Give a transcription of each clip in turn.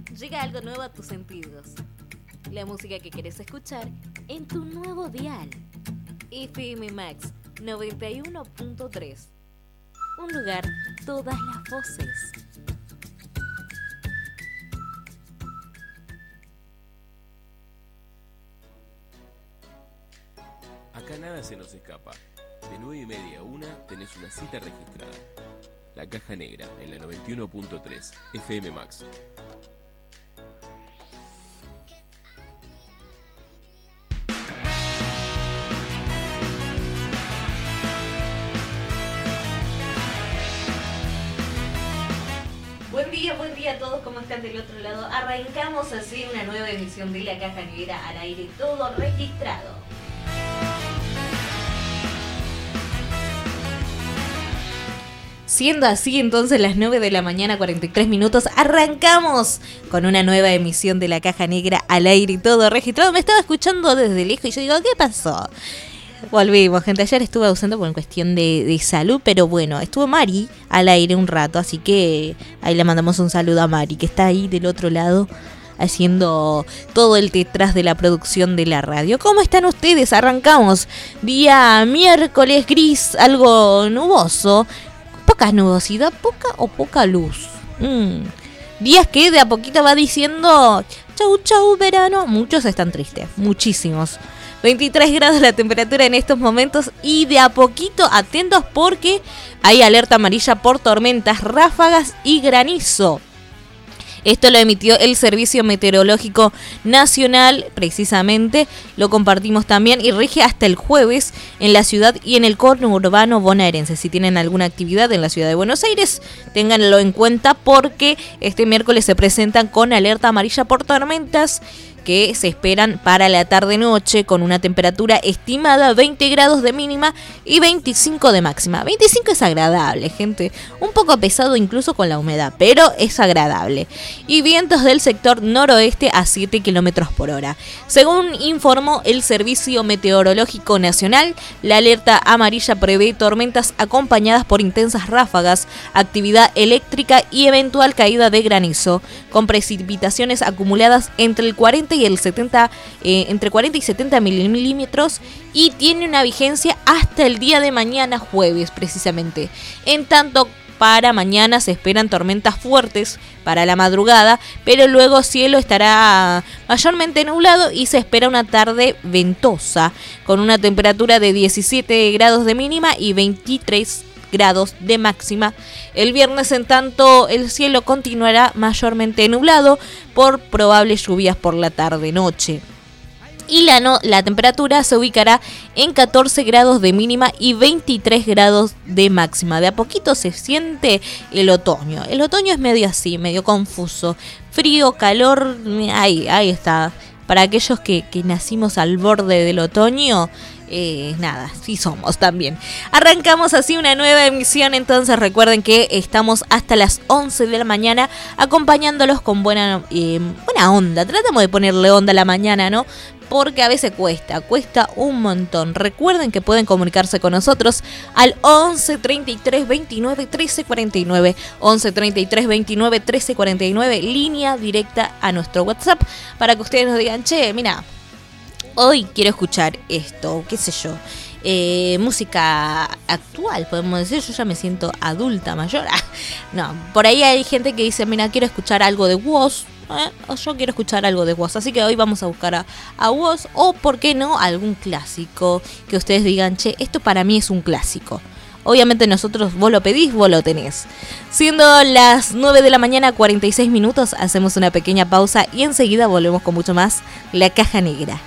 Llega algo nuevo a tus sentidos. La música que querés escuchar en tu nuevo dial. FM Max 91.3. Un lugar, todas las voces. Acá nada se nos escapa. De 9:30 a 1 tenés una cita registrada. La Caja Negra en la 91.3 FM Max. Buen día a todos, ¿cómo están del otro lado? Arrancamos así una nueva edición de La Caja Negra al aire, todo registrado. Siendo así, entonces las 9 de la mañana, 43 minutos, arrancamos con una nueva emisión de La Caja Negra al aire, todo registrado. Me estaba escuchando desde lejos y yo digo, ¿qué pasó? Volvimos, gente. Ayer estuve ausente por cuestión de salud, pero bueno, estuvo Mari al aire un rato, así que ahí le mandamos un saludo a Mari, que está ahí del otro lado haciendo todo el detrás de la producción de la radio. ¿Cómo están ustedes? Arrancamos día miércoles gris, algo nuboso, poca nubosidad, poca luz. Días que de a poquito va diciendo chau verano. Muchos están tristes, muchísimos. 23 grados la temperatura en estos momentos y de a poquito atentos porque hay alerta amarilla por tormentas, ráfagas y granizo. Esto lo emitió el Servicio Meteorológico Nacional, precisamente, lo compartimos también y rige hasta el jueves en la ciudad y en el conurbano bonaerense. Si tienen alguna actividad en la ciudad de Buenos Aires, ténganlo en cuenta porque este miércoles se presentan con alerta amarilla por tormentas que se esperan para la tarde-noche con una temperatura estimada 20 grados de mínima y 25 de máxima. 25 es agradable, gente. Un poco pesado incluso con la humedad, pero es agradable. Y vientos del sector noroeste a 7 kilómetros por hora. Según informó el Servicio Meteorológico Nacional, la alerta amarilla prevé tormentas acompañadas por intensas ráfagas, actividad eléctrica y eventual caída de granizo, con precipitaciones acumuladas entre el 40 y el 70, entre 40 y 70 milímetros, y tiene una vigencia hasta el día de mañana jueves precisamente. En tanto, para mañana se esperan tormentas fuertes para la madrugada, pero luego cielo estará mayormente nublado y se espera una tarde ventosa con una temperatura de 17 grados de mínima y 23 grados de máxima. El viernes, en tanto, el cielo continuará mayormente nublado por probables lluvias por la tarde-noche. Y la temperatura se ubicará en 14 grados de mínima y 23 grados de máxima. De a poquito se siente el otoño. El otoño es medio así, medio confuso. Frío, calor, ahí está. Para aquellos que nacimos al borde del otoño, nada, sí somos también. Arrancamos así una nueva emisión, entonces recuerden que estamos hasta las 11 de la mañana acompañándolos con buena onda. Tratamos de ponerle onda a la mañana, ¿no? Porque a veces cuesta un montón. Recuerden que pueden comunicarse con nosotros al 11 33 29 13 49. 11 33 29 13 49, línea directa a nuestro WhatsApp, para que ustedes nos digan, che, mira, hoy quiero escuchar esto, qué sé yo, música actual, podemos decir. Yo ya me siento adulta, mayor. No, por ahí hay gente que dice, mira, quiero escuchar algo de Woz, o yo quiero escuchar algo de Woz. Así que hoy vamos a buscar a Woz, o por qué no, algún clásico que ustedes digan, che, esto para mí es un clásico. Obviamente nosotros, vos lo pedís, vos lo tenés. Siendo las 9 de la mañana, 46 minutos, hacemos una pequeña pausa y enseguida volvemos con mucho más La Caja Negra.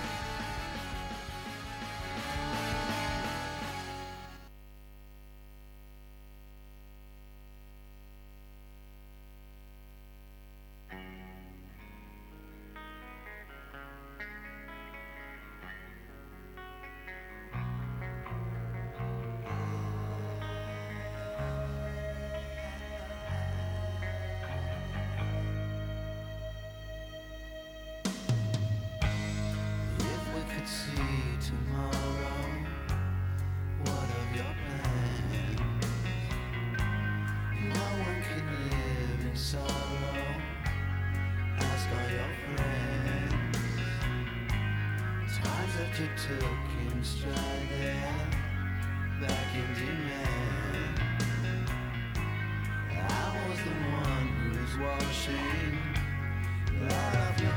you took in stride there, back in demand. I was the one who was washing blood off your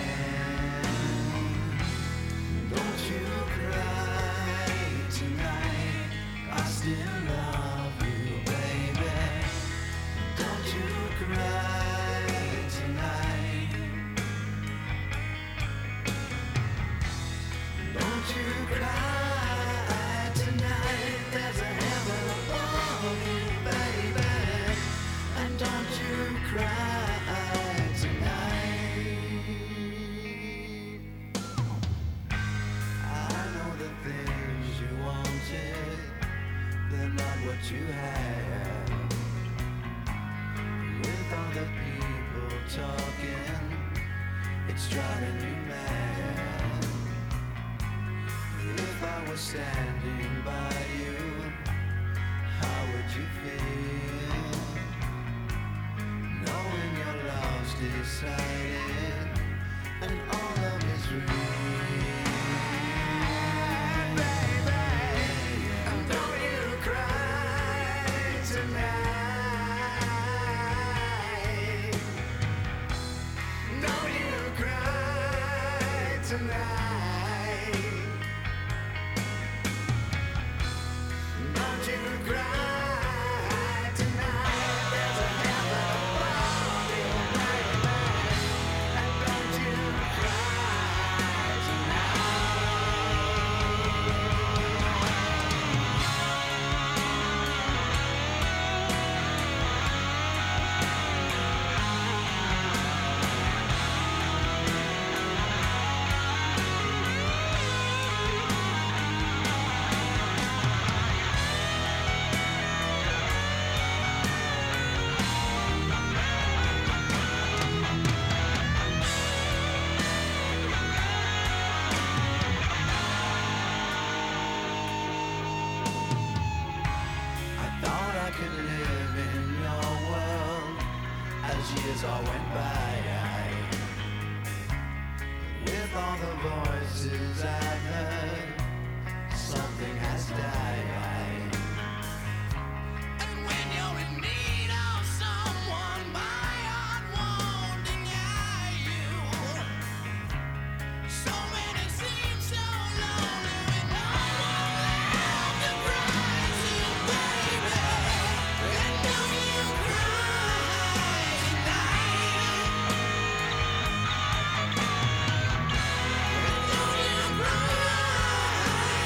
hand. Don't you cry tonight, I still love you, baby. Don't you cry tonight. Don't you cry tonight, there's a heaven above you, baby. And don't you cry tonight. I know the things you wanted, they're not what you have. With all the people talking, it's driving you mad. If I was standing by you, how would you feel? Knowing your love's decided and all love is real. Baby, and don't you cry tonight. Don't you cry tonight. Don't you cry tonight. There's a heaven above you, baby. And don't you cry I thought I could live in your world as years all went by. With all the voices I've heard, something has died. And when you're in need of someone, my heart won't deny you. So many seem so lonely with no one left to cry to, baby. And don't you cry tonight. And don't you cry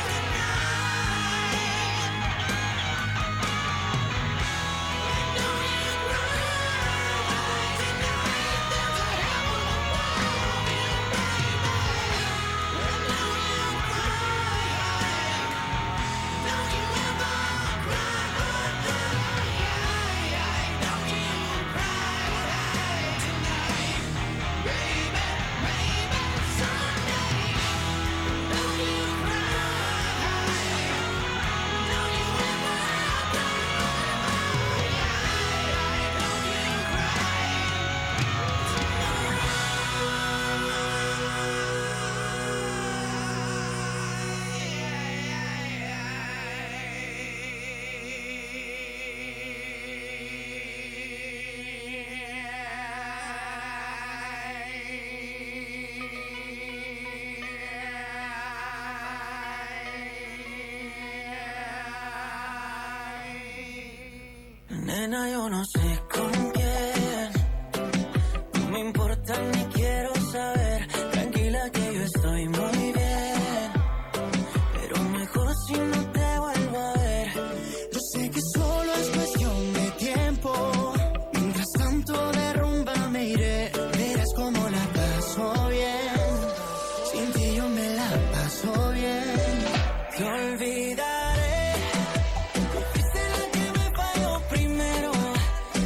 Nena, yo no sé con quién, no me importa ni quiero saber. Tranquila que yo estoy muy bien, pero mejor si no te vuelvo a ver. Yo sé que solo es cuestión de tiempo. Mientras tanto de rumba me iré, verás cómo la paso bien. Sin ti yo me la paso bien. Te olvidaré. Fuiste la que me falló primero.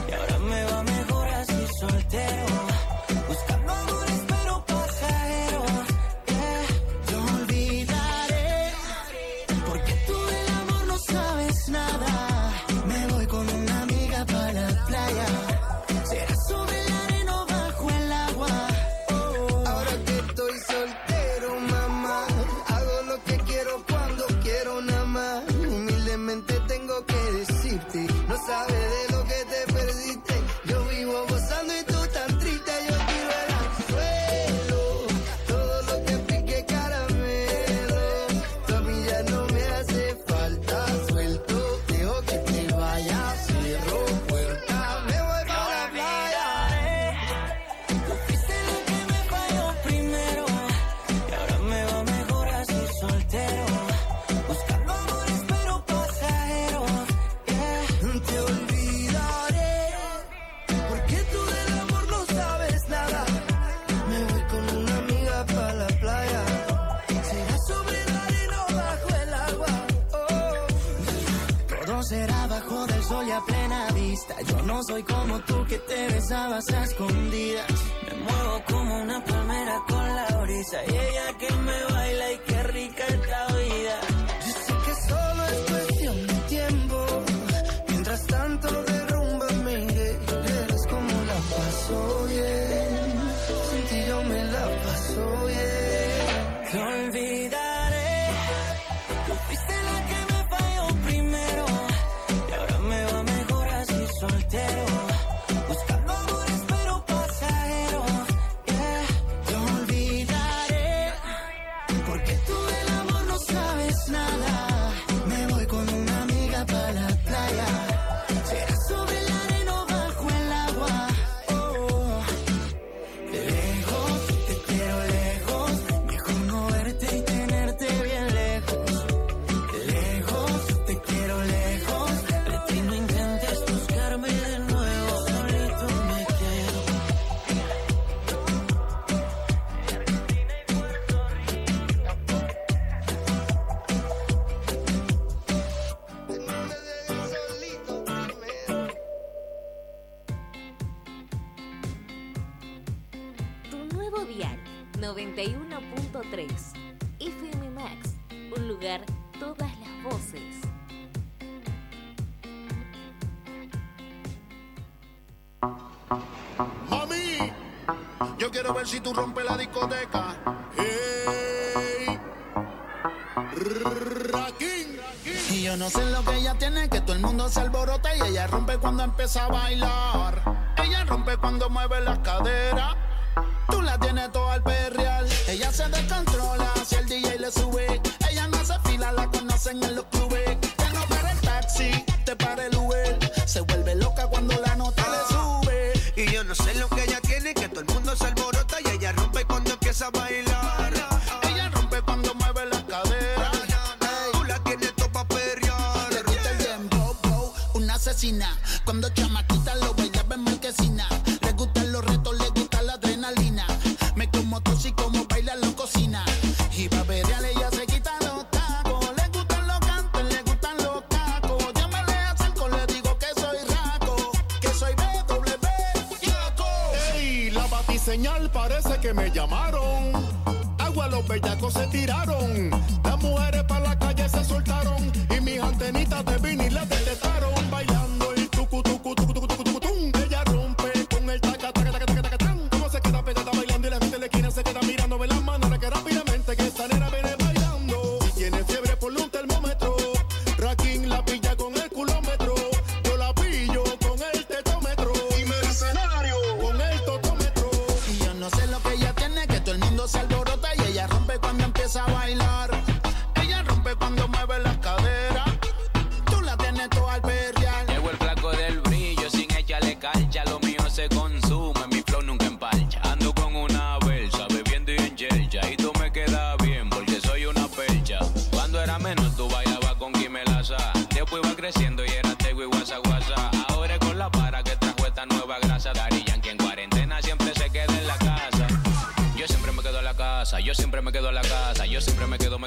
pista. Yo no soy como tú que te besabas a escondidas. Me muevo como una palmera con la brisa. Y ella que me baila y qué rica esta vida. Yo sé que solo es cuestión de tiempo. Mientras tanto derrúmbame. Eres como la paso bien. Sin ti yo me la paso bien. Te olvidaré. Tú fuiste la que me falló primero. Y ahora me va mejor así soltero. Buscando amores pero pasajeros. Yeah. Te olvidaré. Porque tú del amor no sabes nada. Me voy con una amiga para la playa. Será sobre la arena o bajo el agua. Oh. De lejos, te quiero lejos. Mejor no verte y tenerte bien lejos. De lejos, te quiero lejos. De ti no intentes buscarme de nuevo. Solito me quedo. Tu nuevo dial 91.3 FM Max, un lugar, todas las voces. Mami, yo quiero ver si tú rompes la discoteca. Hey, Raquín. Y yo no sé lo que ella tiene, que todo el mundo se alborota y ella rompe cuando empieza a bailar. Ella rompe cuando mueve las caderas. Tú la tienes toda al perreal. Ella se descontrola si el DJ le sube. Ella no se fila, la conocen en los clubes. Ya no para el taxi, te para el Uber. Se vuelve loca cuando la nota le sube. Y yo no sé lo que ella tiene, que todo el mundo se alborota y ella rompe cuando empieza a bailar. Ella rompe cuando mueve las caderas. Tú la tienes todo pa' perrear. Le gusta el dembow, una asesina. Cuando chamaquita lo bailaba en marquesina. Le gustan los retos, le gusta la adrenalina. Me como tos y como baila lo cocina. Y pa' perrear ella se quita los tacos. Le gustan los cantos, le gustan los tacos. Yo me le acerco, le digo que soy raco. Que soy BW, yaco. Ey, la batiseñal parece que me llamaron. Agua, los bellacos se tiraron. Las mujeres para la calle se soltaron. Y mis antenitas de vinil las detectaron. Bailando el tucu tucu tucu tucu tucu tucu tum. Ella rompe con el taca taca taca taca taca tan. Como se queda pegada bailando y la gente en la esquina se queda mirando. Ve las manos que rápidamente que esta nena viene bailando. Si tiene fiebre por un termómetro. Raquín la pilla con el culómetro. Yo la pillo con el tetómetro. Y mercenario con el totómetro. Y yo no sé lo que ella tiene, que todo el mundo se alborota y ella rompe cuando empieza a bailar. Ella rompe cuando mueve las caderas. Tú la tienes toda al perrear. Llegó el flaco del brillo, sin echarle calcha. Lo mío se consume, mi flow nunca empalcha. Ando con una belsa, bebiendo y en chelcha. Y tú me quedas bien, porque soy una percha. Cuando era menor, tú bailabas con Quimelaza. Después iba creciendo y era Tego y Guasa Guasa. Ahora es con la para que trajo esta nueva grasa. Daddy Yankee en cuarentena siempre se queda en la casa. Yo siempre me quedo en la casa, yo siempre me quedo en la casa. Yo siempre me quedo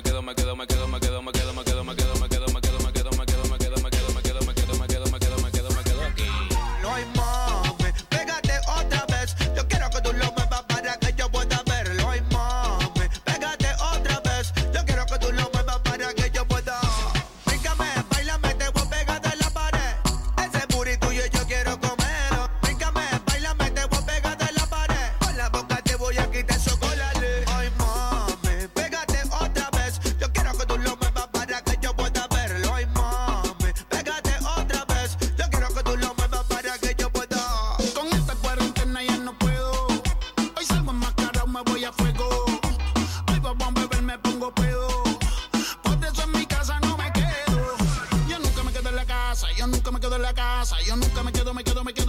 aquí. No hay mami, pégate otra vez. Yo quiero que tú lo muevas para que yo pueda verlo. Ay mami, pégate otra vez. Yo quiero que tú lo muevas para que yo pueda. Bríncame, bailame, te voy a pegar de la pared. Ese booty tuyo yo quiero comer. Bríncame, bailame, te voy a pegar de la pared. Con la boca te voy a quitar chocolate. Ay mami, pégate otra vez. Yo quiero que tú lo muevas para que yo pueda verlo. Ay mami, pégate otra vez. Yo quiero que tú lo muevas para que yo pueda. Con esta cuarentena ya no puedo. Hoy salgo enmascarado, me voy a fuego. Hoy vamos a beber, me pongo pedo. Por eso en mi casa no me quedo. Yo nunca me quedo en la casa, yo nunca me quedo en la casa. Yo nunca me quedo.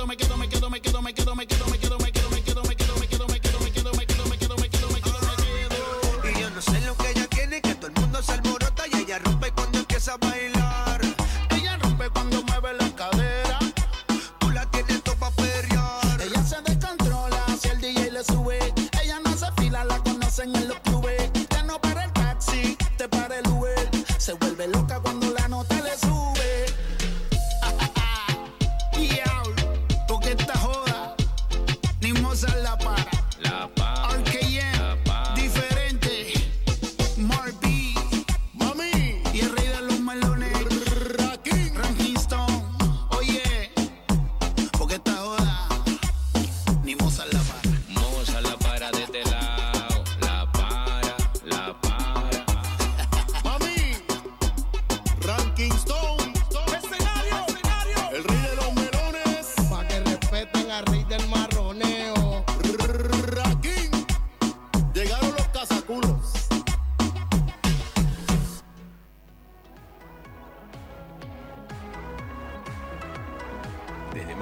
Y yo no sé lo que ella tiene, que todo el mundo se alborota y ella rompe cuando empieza a bailar. Ella rompe cuando mueve las caderas. Tú la tienes todo pa' perrear. Ella se descontrola si el DJ le sube. Ella no se fila, la conocen en los clubes. Ya no para el taxi, te para el Uber. Se vuelve loca cuando la nota le sube. Yeah.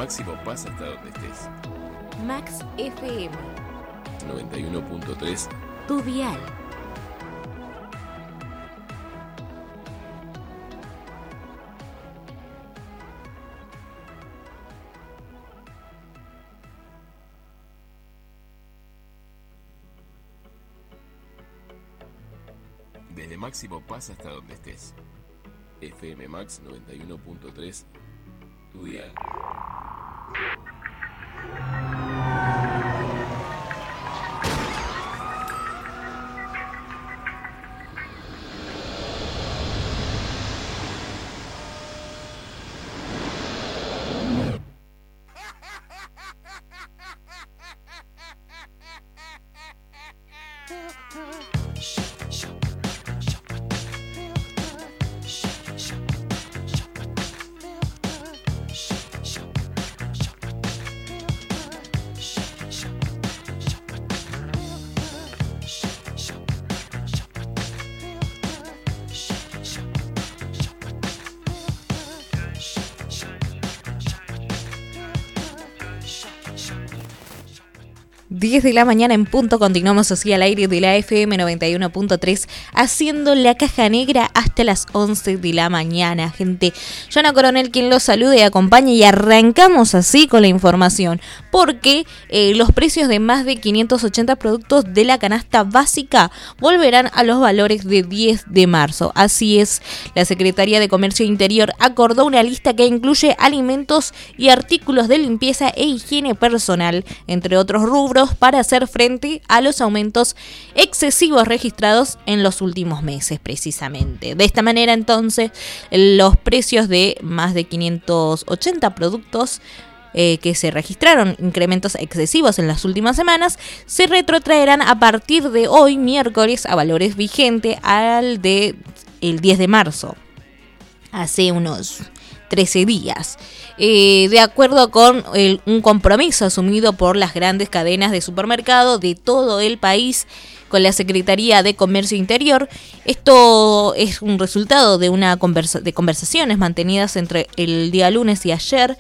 máximo pasa hasta donde estés. Max FM, 91.3. tu dial. Desde máximo pasa hasta donde estés. FM Max 91.3, tu dial. De la mañana en punto, continuamos así al aire de la FM 91.3, haciendo la caja negra hasta las 11 de la mañana, gente. Joana Coronel quien los saluda y acompaña, y arrancamos así con la información, porque los precios de más de 580 productos de la canasta básica volverán a los valores de 10 de marzo. Así es, la Secretaría de Comercio Interior acordó una lista que incluye alimentos y artículos de limpieza e higiene personal, entre otros rubros, para hacer frente a los aumentos excesivos registrados en los últimos meses, precisamente. De esta manera, entonces, los precios de más de 580 productos que se registraron incrementos excesivos en las últimas semanas se retrotraerán a partir de hoy, miércoles, a valores vigentes al de el 10 de marzo, hace unos 13 días. De acuerdo con un compromiso asumido por las grandes cadenas de supermercado de todo el país con la Secretaría de Comercio Interior, esto es un resultado de una conversaciones mantenidas entre el día lunes y ayer,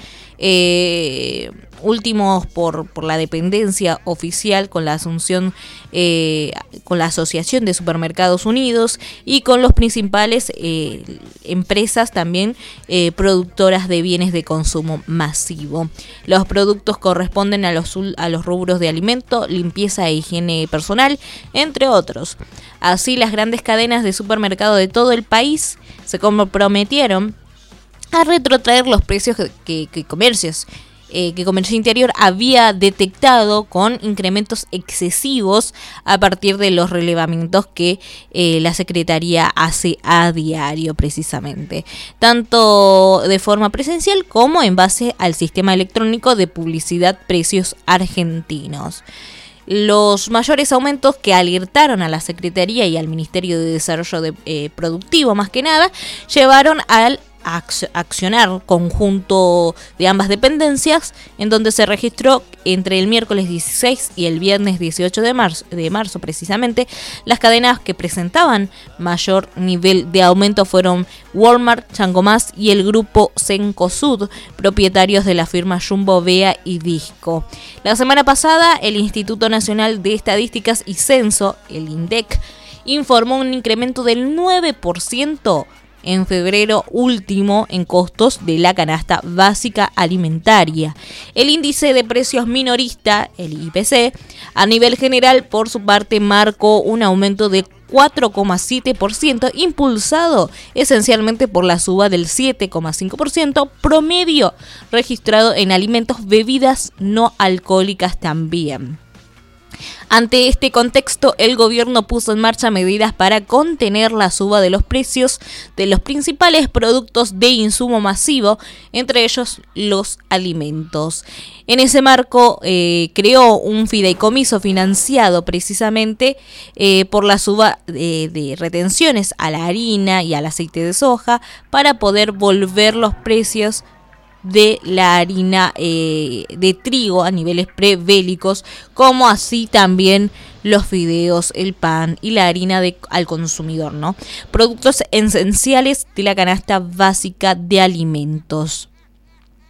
últimos por la dependencia oficial con la asunción, con la Asociación de Supermercados Unidos y con los principales empresas también productoras de bienes de consumo masivo. Los productos corresponden a los rubros de alimento, limpieza e higiene personal, entre otros. Así, las grandes cadenas de supermercado de todo el país se comprometieron a retrotraer los precios que Comercio Interior había detectado con incrementos excesivos a partir de los relevamientos que la Secretaría hace a diario, precisamente, tanto de forma presencial como en base al sistema electrónico de publicidad Precios Argentinos. Los mayores aumentos que alertaron a la Secretaría y al Ministerio de Desarrollo Productivo, más que nada, llevaron al accionar conjunto de ambas dependencias, en donde se registró entre el miércoles 16 y el viernes 18 de marzo precisamente. Las cadenas que presentaban mayor nivel de aumento fueron Walmart, Changomás y el grupo Cencosud, propietarios de la firma Jumbo, Bea y Disco. La semana pasada, el Instituto Nacional de Estadísticas y Censo, el INDEC, informó un incremento del 9% en febrero último en costos de la canasta básica alimentaria. El índice de precios minorista, el IPC, a nivel general, por su parte, marcó un aumento de 4,7%, impulsado esencialmente por la suba del 7,5% promedio registrado en alimentos, bebidas no alcohólicas también. Ante este contexto, el gobierno puso en marcha medidas para contener la suba de los precios de los principales productos de insumo masivo, entre ellos los alimentos. En ese marco, creó un fideicomiso financiado precisamente por la suba de retenciones a la harina y al aceite de soja para poder volver los precios de la harina de trigo a niveles prebélicos, como así también los fideos, el pan y la harina al consumidor, ¿no? Productos esenciales de la canasta básica de alimentos.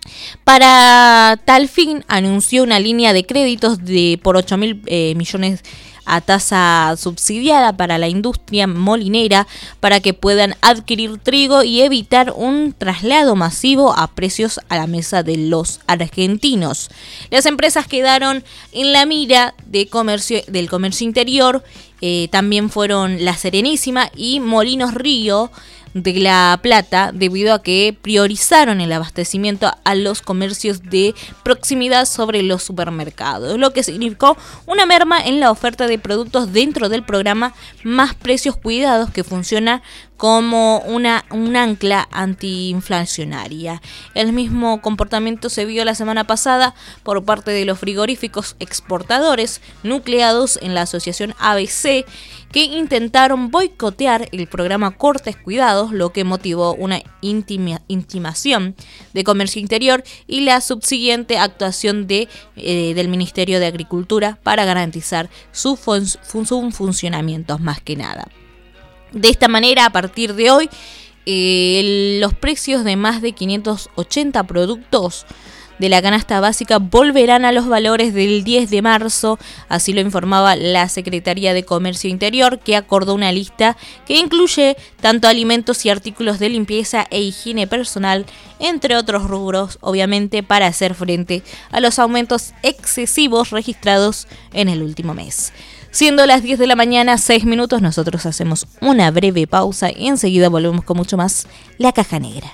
Para tal fin, anunció una línea de créditos por 8.000 millones a tasa subsidiada para la industria molinera para que puedan adquirir trigo y evitar un traslado masivo a precios a la mesa de los argentinos. Las empresas quedaron en la mira del comercio interior, también fueron La Serenísima y Molinos Río de La Plata, debido a que priorizaron el abastecimiento a los comercios de proximidad sobre los supermercados, lo que significó una merma en la oferta de productos dentro del programa Más Precios Cuidados, que funciona como un ancla antiinflacionaria. El mismo comportamiento se vio la semana pasada por parte de los frigoríficos exportadores nucleados en la asociación ABC, que intentaron boicotear el programa Cortes Cuidados, lo que motivó una intimación de Comercio Interior y la subsiguiente actuación del Ministerio de Agricultura para garantizar su funcionamiento más que nada. De esta manera, a partir de hoy, los precios de más de 580 productos de la canasta básica volverán a los valores del 10 de marzo, así lo informaba la Secretaría de Comercio Interior, que acordó una lista que incluye tanto alimentos y artículos de limpieza e higiene personal, entre otros rubros, obviamente para hacer frente a los aumentos excesivos registrados en el último mes. Siendo las 10 de la mañana, 6 minutos, nosotros hacemos una breve pausa y enseguida volvemos con mucho más La Caja Negra.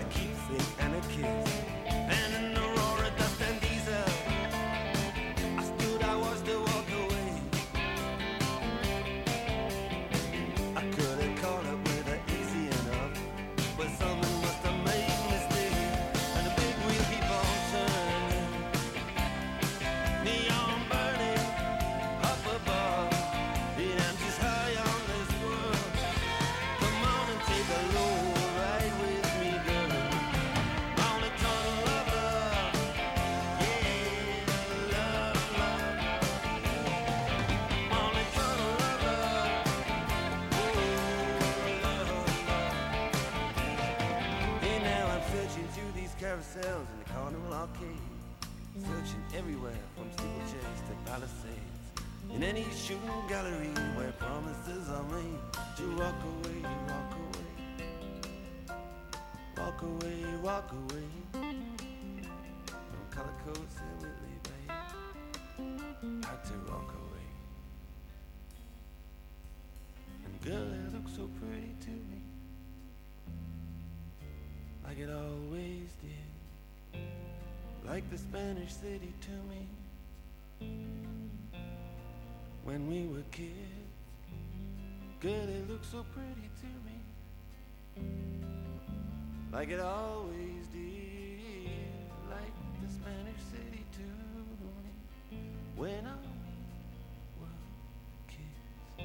a keepsake and a kiss. And in the roar of dust and diesel, I stood, I watched her walk away. I could have caught up with her easy enough, but something must have made me stay. And the big wheel keep on turning, neon burning up above. And I'm just high on this world. Come on and take a load ride with me, girl. On a tunnel of love, yeah, love, love. On a tunnel of love, oh, love, love. And now I'm searching through these carousels in the Carnival Arcade, searching everywhere from steeplechase to Palisades. In any shooting gallery where promises are made to walk away, walk away, walk away, walk away. From color coats and Whitley Bay, back to Rockaway. And girl, it looks so pretty to me, like it always did, like the Spanish city to me. When we were kids, girl, it looked so pretty to me, like it always did, like the Spanish city to me, when we were kids.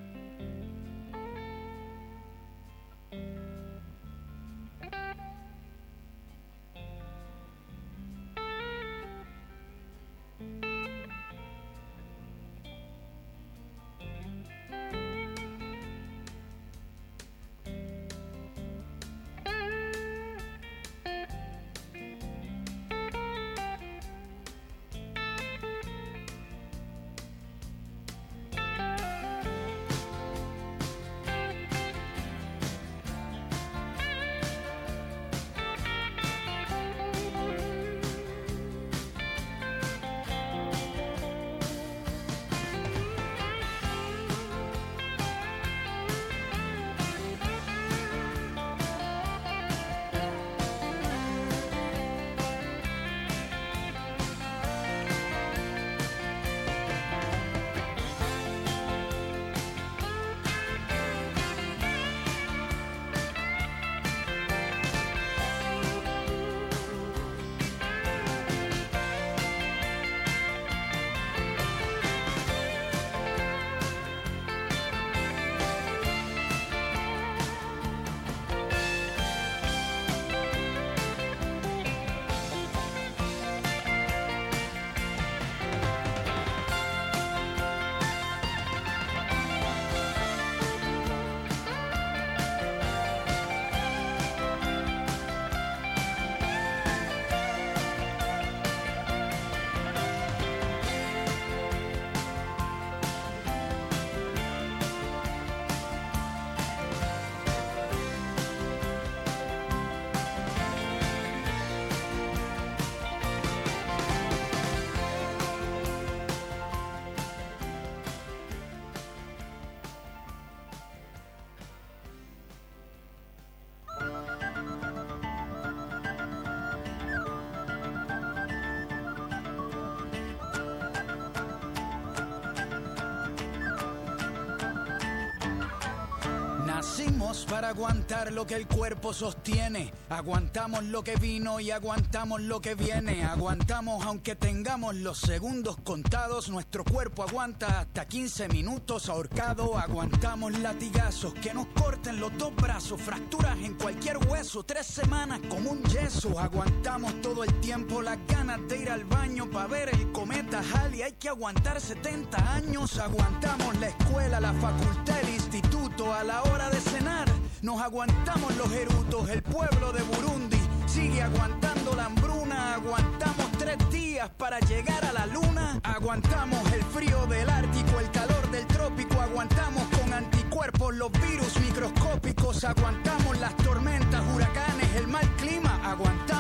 Nacimos para aguantar lo que el cuerpo sostiene. Aguantamos lo que vino y aguantamos lo que viene. Aguantamos aunque tengamos los segundos contados. Nuestro cuerpo aguanta hasta 15 minutos ahorcado. Aguantamos latigazos que nos corten los dos brazos. Fracturas en cualquier hueso, 3 semanas como un yeso. Aguantamos todo el tiempo las ganas de ir al baño para ver el cometa Halley. Hay que aguantar 70 años. Aguantamos la escuela, la facultad, el instituto. A la hora de cenar nos aguantamos los erutos. El pueblo de Burundi sigue aguantando la hambruna. Aguantamos 3 días para llegar a la luna. Aguantamos el frío del Ártico, el calor del trópico. Aguantamos con anticuerpos los virus microscópicos. Aguantamos las tormentas, huracanes, el mal clima. Aguantamos Nagasaki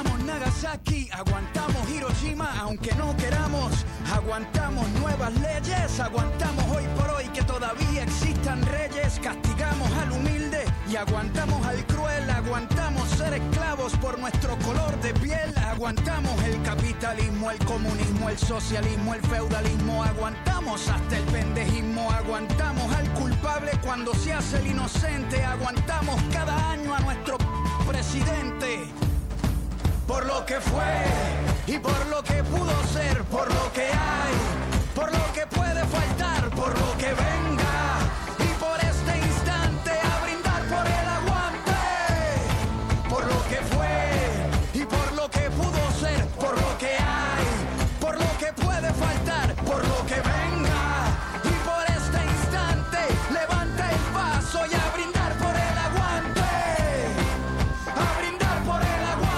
Nagasaki, aguantamos Hiroshima aunque no queramos, aguantamos nuevas leyes, aguantamos hoy por hoy que todavía existan reyes, castigamos al humilde y aguantamos al cruel, aguantamos ser esclavos por nuestro color de piel, aguantamos el capitalismo, el comunismo, el socialismo, el feudalismo, aguantamos hasta el pendejismo, aguantamos al culpable cuando se hace el inocente, aguantamos cada año a nuestro presidente. Por lo que fue y por lo que pudo ser, por lo que hay, por lo que puede faltar, por lo que venga y por este instante a brindar por el aguante. Por lo que fue y por lo que pudo ser, por lo que hay, por lo que puede faltar, por lo que venga y por este instante levanta el vaso y a brindar por el aguante. A brindar por el aguante.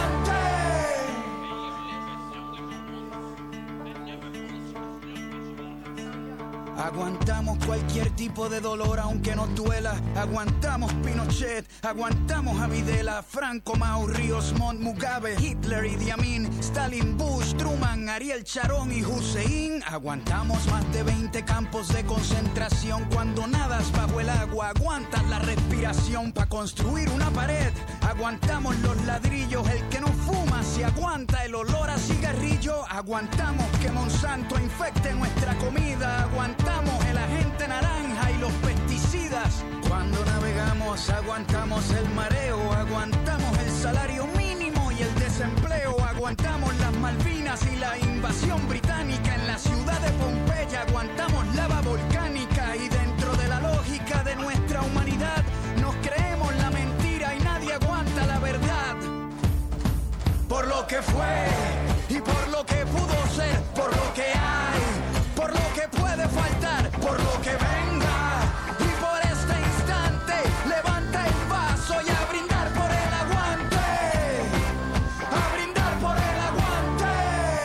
Aguantamos cualquier tipo de dolor aunque nos duela, aguantamos Pinochet, aguantamos a Videla, Franco, Mao, Ríos, Montt, Mugabe, Hitler, Idi Amin, Stalin, Bush, Truman, Ariel Sharon y Hussein, aguantamos más de 20 campos de concentración, cuando nadas bajo el agua aguantas la respiración para construir una pared, aguantamos los ladrillos, el que no fuma se aguanta el olor a cigarrillo, aguantamos que Monsanto infecte nuestra comida, aguantamos el agente naranja y los pesticidas. Cuando navegamos aguantamos el mareo, aguantamos el salario mínimo y el desempleo, aguantamos las Malvinas y la invasión británica en la ciudad de Pompeya, aguantamos lava volcánica y dentro de la lógica de nuestra humanidad nos creemos la mentira y nadie aguanta la verdad. Por lo que fue y por lo que pudo ser, por lo que hay, por lo que puede faltar, por lo que venga y por este instante levanta el vaso y a brindar por el aguante. A brindar por el aguante.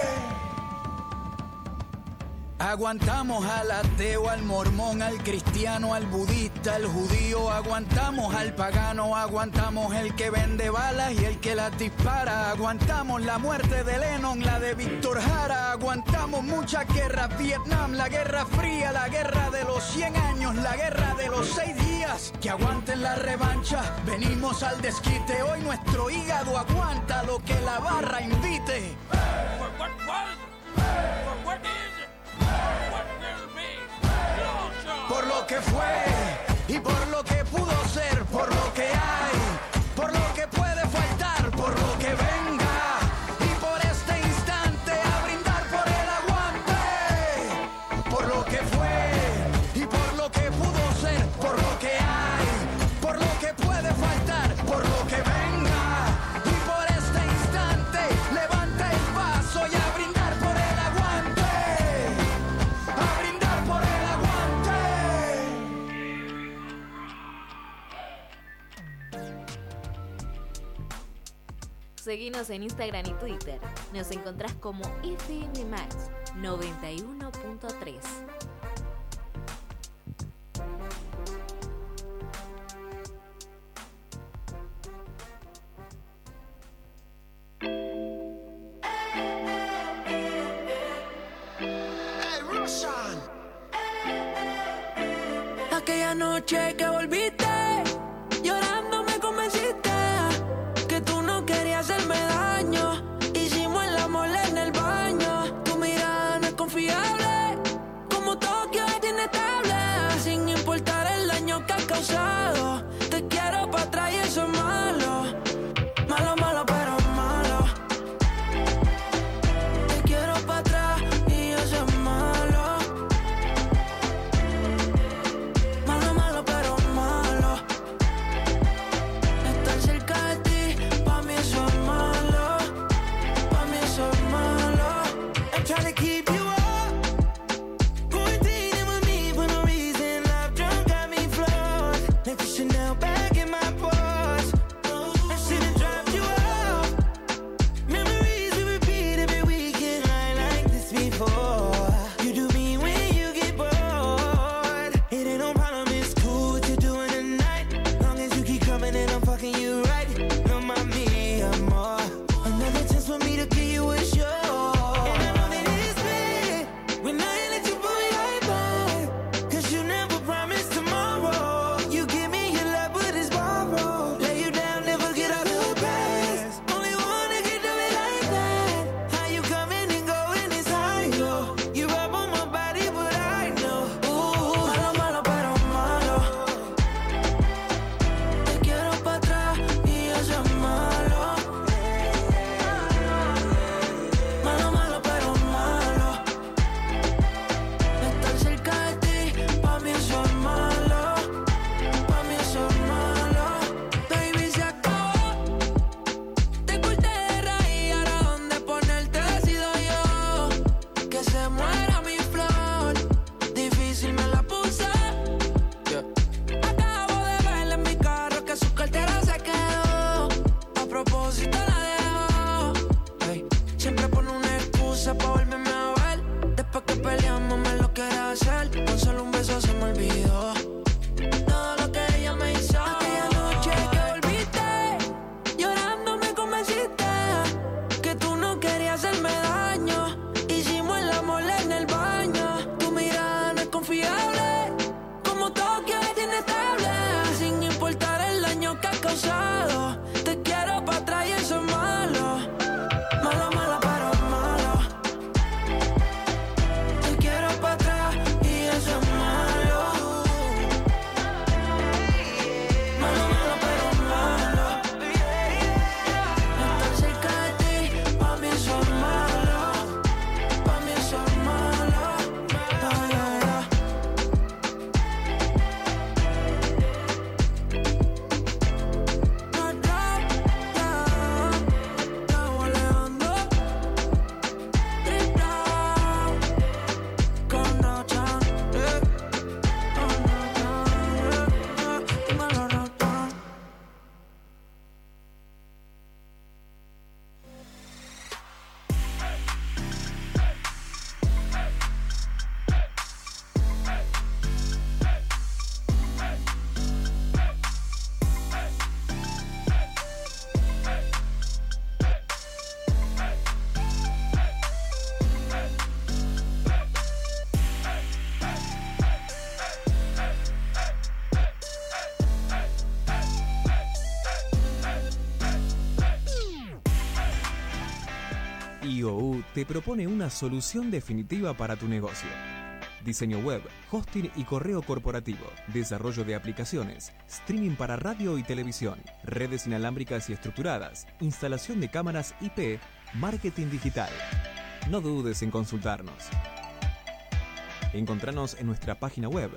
Aguantamos al ateo, al mormón, al cristiano, al budista, al judío, aguantamos al pagano, aguantamos el que vende balas y el que las dispara, aguantamos la muerte de Lennon, la de Víctor Jara, aguantamos muchas guerras, Vietnam, la Guerra Fría, la guerra de los 100 años, la guerra de los 6 días, que aguanten la revancha, venimos al desquite, hoy nuestro hígado aguanta lo que la barra invite. Por lo que fue y por lo que pudo ser, por lo que hay, por lo que puede faltar, por lo que venga y por este instante a brindar por el aguante. Por lo que fue y por lo que pudo ser, por lo que hay, por lo que puede faltar, por lo que venga y por este instante levanta el vaso y a brindar por el aguante. A brindar por el aguante. Seguinos en Instagram y Twitter. Nos encontrás como FM Max 91.3. Aquella noche que volviste, llorando me convenciste que tú no querías hacerme daño. Hicimos el amor en el baño. Tu mirada no es confiable, como Tokio es inestable. Sin importar el daño que has causado, te quiero pa' atrás y eso es malo. Malo, malo, pero malo. Te quiero pa' atrás y eso es malo. Malo, malo, pero malo. Estar cerca de ti, pa' mí eso es malo. Pa' mí eso es malo. I'm trying to keep you up. Quarantining with me for no reason. Love drunk got me flawed. Like we should IOU te propone una solución definitiva para tu negocio. Diseño web, hosting y correo corporativo, desarrollo de aplicaciones, streaming para radio y televisión, redes inalámbricas y estructuradas, instalación de cámaras IP, marketing digital. No dudes en consultarnos. Encontranos en nuestra página web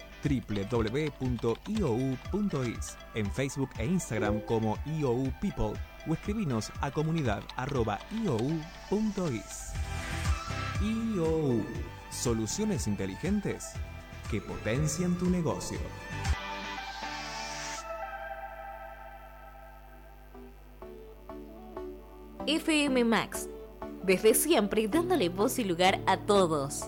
www.iou.is, en Facebook e Instagram como IOU People o escribinos a comunidad@iou.is. IOU, soluciones inteligentes que potencian tu negocio. FM Max, desde siempre dándole voz y lugar a todos.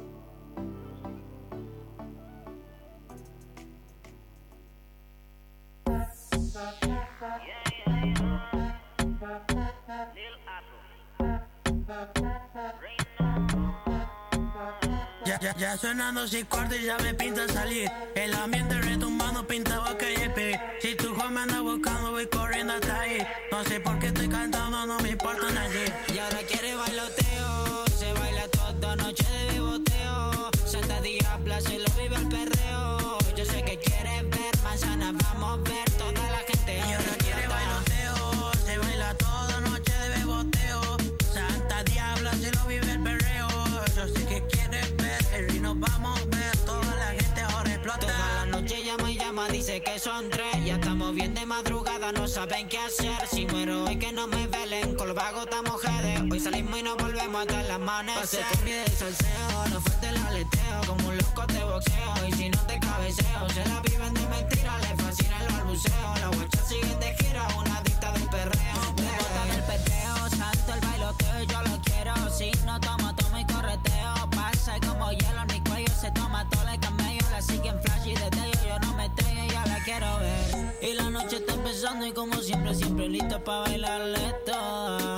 Ya sonando 6 cuartos y ya me pinta salir. El ambiente retumbando pinta boca y EP. Si tu joven me anda buscando voy corriendo hasta ahí. No sé por qué estoy cantando, no me importa nadie. Y ahora quiere bailoteo, se baila toda noche de beboteo. Santa Diabla se lo vive el perreo. Yo sé que quieres ver manzana, vamos a ver toda la gente. Y ahora quiere bailoteo, se baila toda noche de beboteo. Santa Diabla se lo vive el perreo. Yo sé que quieres ver y nos vamos a ver toda la gente ahora explota. Toda la noche llama y llama, dice que son 3. Ya estamos bien de madrugada, no saben qué hacer. Si muero hoy que no me velen, con los vagos estamos jede. Hoy salimos y nos volvemos hasta el amanecer. Pase con de salseo, no falta el aleteo. Como un loco te boxeo y si no te cabeceo. Se la viven de mentira, le fascina el balbuceo. Las guachas siguen de gira, una adicta del perreo. Me botan el peteo, salto el bailoteo y yo lo quiero. Si no tomo, tomo y correteo. Pasa como hielo en mi cuello, se toma todo el camello. La siguen flash y destello, yo no me estrello, ya la quiero ver. Y la noche está empezando y como siempre, siempre listo pa' bailarle toda.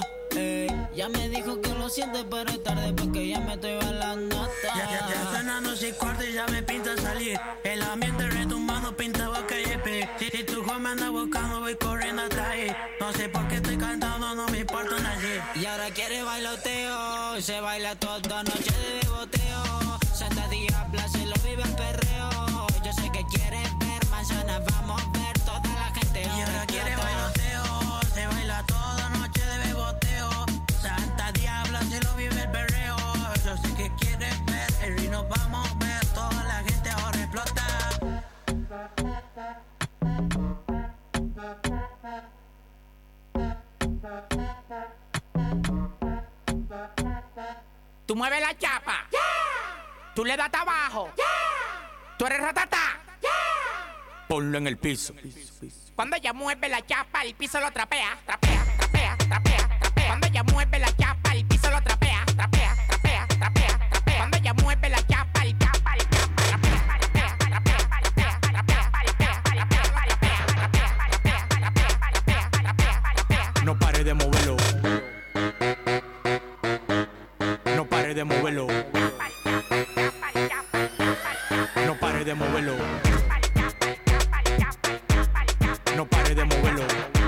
Ya me dijo que lo siente, pero es tarde porque ya me estoy bailando toda. Ya sonando 6 cuartos y ya me pinta salir. El ambiente retumbando pinta boca y EP. Si tu joven me anda buscando voy corriendo hasta ahí. No sé por qué estoy cantando, no me importa nadie. Y ahora quiere bailoteo, se baila toda noche de beboteo. Santa Diabla se lo vive el perreo. Yo sé que quieres ver manzana, vamos a ver toda la gente. Y ahora quiere bailoteo, se baila toda noche de beboteo. Santa Diabla se lo vive el perreo. Yo sé que quieres ver y nos vamos a ver toda la gente ahora explota. Tú mueves la chapa. Yeah. Tú le das abajo. Yeah. Tú eres ratatá. Yeah. Ponlo en el piso. Cuando ella mueve la chapa, el piso lo trapea. Trapea, trapea, trapea, trapea. Cuando ella mueve la chapa, el piso lo trapea. Trapea, trapea, trapea, trapea. Cuando ella mueve la chapa, el chapa, el chapa, trapea, trapea, trapea, trapea, trapea, trapea, trapea, trapea. No pare de moverlo. No pare de moverlo. No pare de moverlo. No pare de moverlo.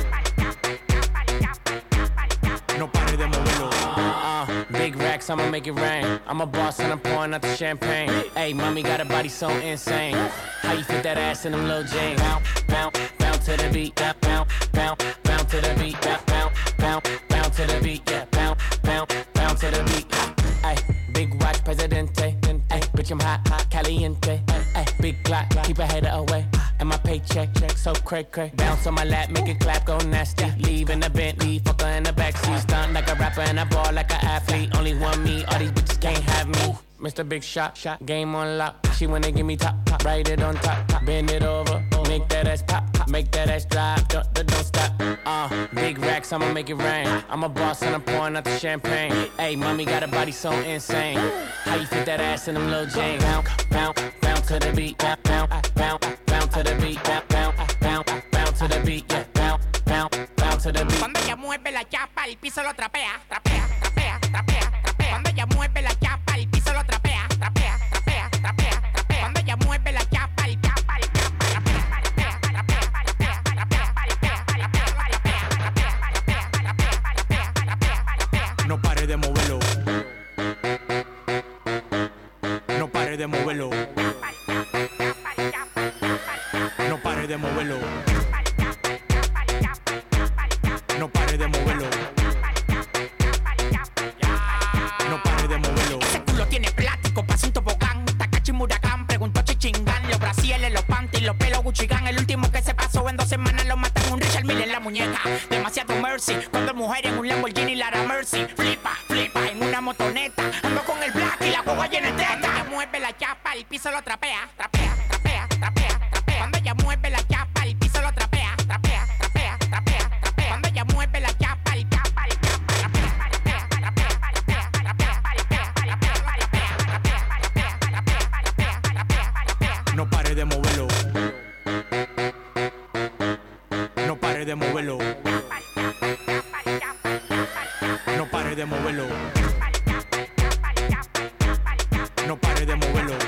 No pare de moverlo. Big racks, I'ma make it rain. I'm a boss and I'm pouring out the champagne. Hey, mommy got a body so insane. How you fit that ass in them little jeans? Bounce, bounce, bounce to the beat. Bounce, bounce, bounce to the beat. Bounce, bounce, bounce to the beat. Yeah, bounce, bounce, bounce to the beat. Ay, big watch, Presidente. Ay, bitch, I'm hot, hot, caliente. Ay, big Glock, keep a hater away. And my paycheck, so cray. Bounce on my lap, make it clap, go nasty. Leave in the Bentley, fuck her in the backseat. Stunt like a rapper and I ball like an athlete. Only one me, all these bitches can't have me. Mr. Big Shot, game on lock. She wanna give me top, write it on top, bend it over, make that ass pop, make that ass drop, don't stop. Big racks, I'ma make it rain. I'm a boss and I'm pouring out the champagne. Hey, mommy got a body so insane. How you fit that ass in them little jeans? Bounce, bounce, bounce to the beat. Bounce, bounce, bounce to the beat. Bounce, bounce, bounce to the beat. Yeah, bounce, bounce, bounce to the beat. Cuando ella mueve la chapa, el piso lo trapea, trapea, trapea, trapea, trapea. Cuando ella mueve la chapa, el piso lo trapea, trapea, trapea, trapea, trapea. Cuando ella mueve la chapa, el chapa, el chapa, trapea, trapea, trapea, trapea, trapea, trapea, trapea, trapea, trapea, trapea, trapea, trapea, trapea, trapea, trapea. No pare de moverlo. No pare de moverlo. No pare de moverlo. No pare de moverlo. No pare de moverlo. Ese culo tiene plástico, pasa un tobogán. Takachi Murakán, preguntó Chichingán. Los brasieles, los panties, los pelos Guccigan. El último que se pasó en 2 semanas lo matan un Richard Mille en la muñeca. Demasiado mercy, cuando mujer en un Lamborghini Lara Mercy. Flipa, flipa en una motoneta. Ando con el black y la guagua llena de teta. Cuando ella mueve la chapa, el piso lo trapea. Trapea, trapea, trapea, trapea. Cuando ella mueve la chapa, el piso lo trapea. Trapea, trapea, trapea, trapea. Cuando ella mueve la chapa, el chapa, el chapa. Trapea, trapea, trapea, trapea, trapea, trapea, trapea, trapea, trapea. No pare de moverlo. No pare de moverlo. No pare de moverlo. No pare de moverlo.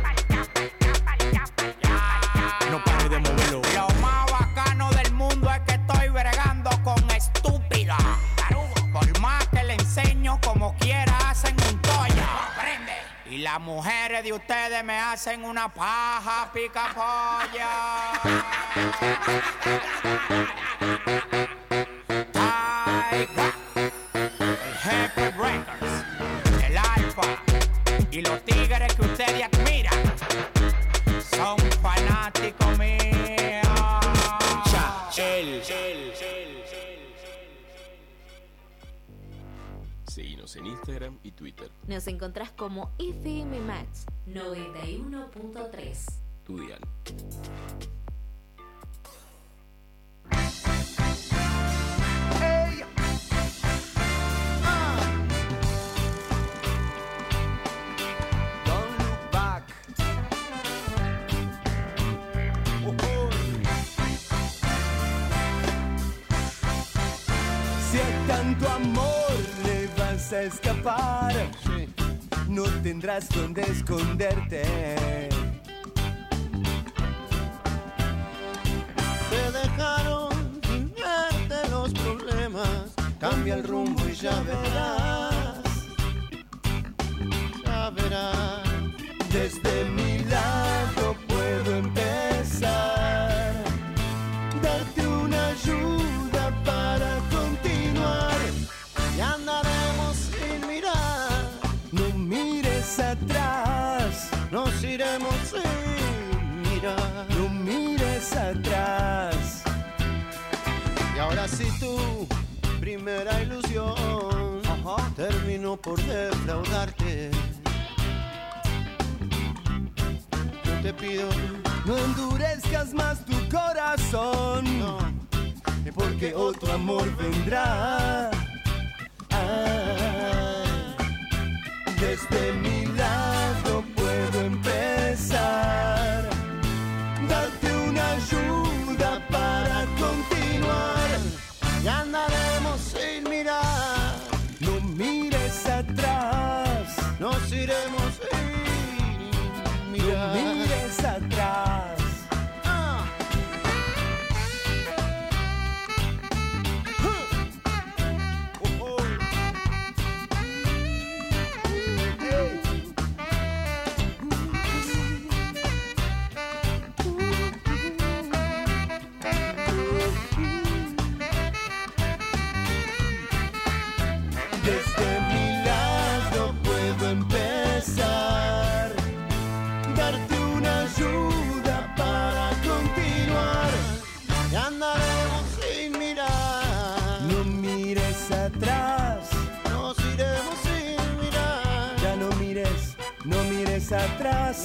No pare de moverlo. Lo más bacano del mundo es que estoy bregando con estúpida. Por más que le enseño, como quiera hacen un toyo. Y las mujeres de ustedes me hacen una paja pica polla. Tiger, el Jefe Breakers, el Alfa y los tigres que ustedes admiran son fanáticos míos. Seguinos en Instagram y Twitter. Nos encontrás como FM Match 91.3. Tu dial. Don't look back. Si a tanto amor le vas a escapar, no tendrás donde esconderte. Te dejaron sin verte los problemas. Cambia el rumbo y ya verás. Ya verás. Desde mi lado puedo empezar, darte una ayuda para continuar. Y andaremos sin mirar. No mires atrás, Nos iremos sin mirar. no mires atrás. Y ahora si tu primera ilusión terminó por defraudarte, yo te pido No endurezcas más tu corazón, no, porque otro amor vendrá. Desde mi lado puedo empezar, darte una ayuda para continuar. y andaremos sin mirar. No mires atrás, Nos iremos sin mirar. no mires atrás. Desde mi lado puedo empezar, darte una ayuda para continuar. Y andaremos sin mirar. No mires atrás, Nos iremos sin mirar. ya no mires atrás.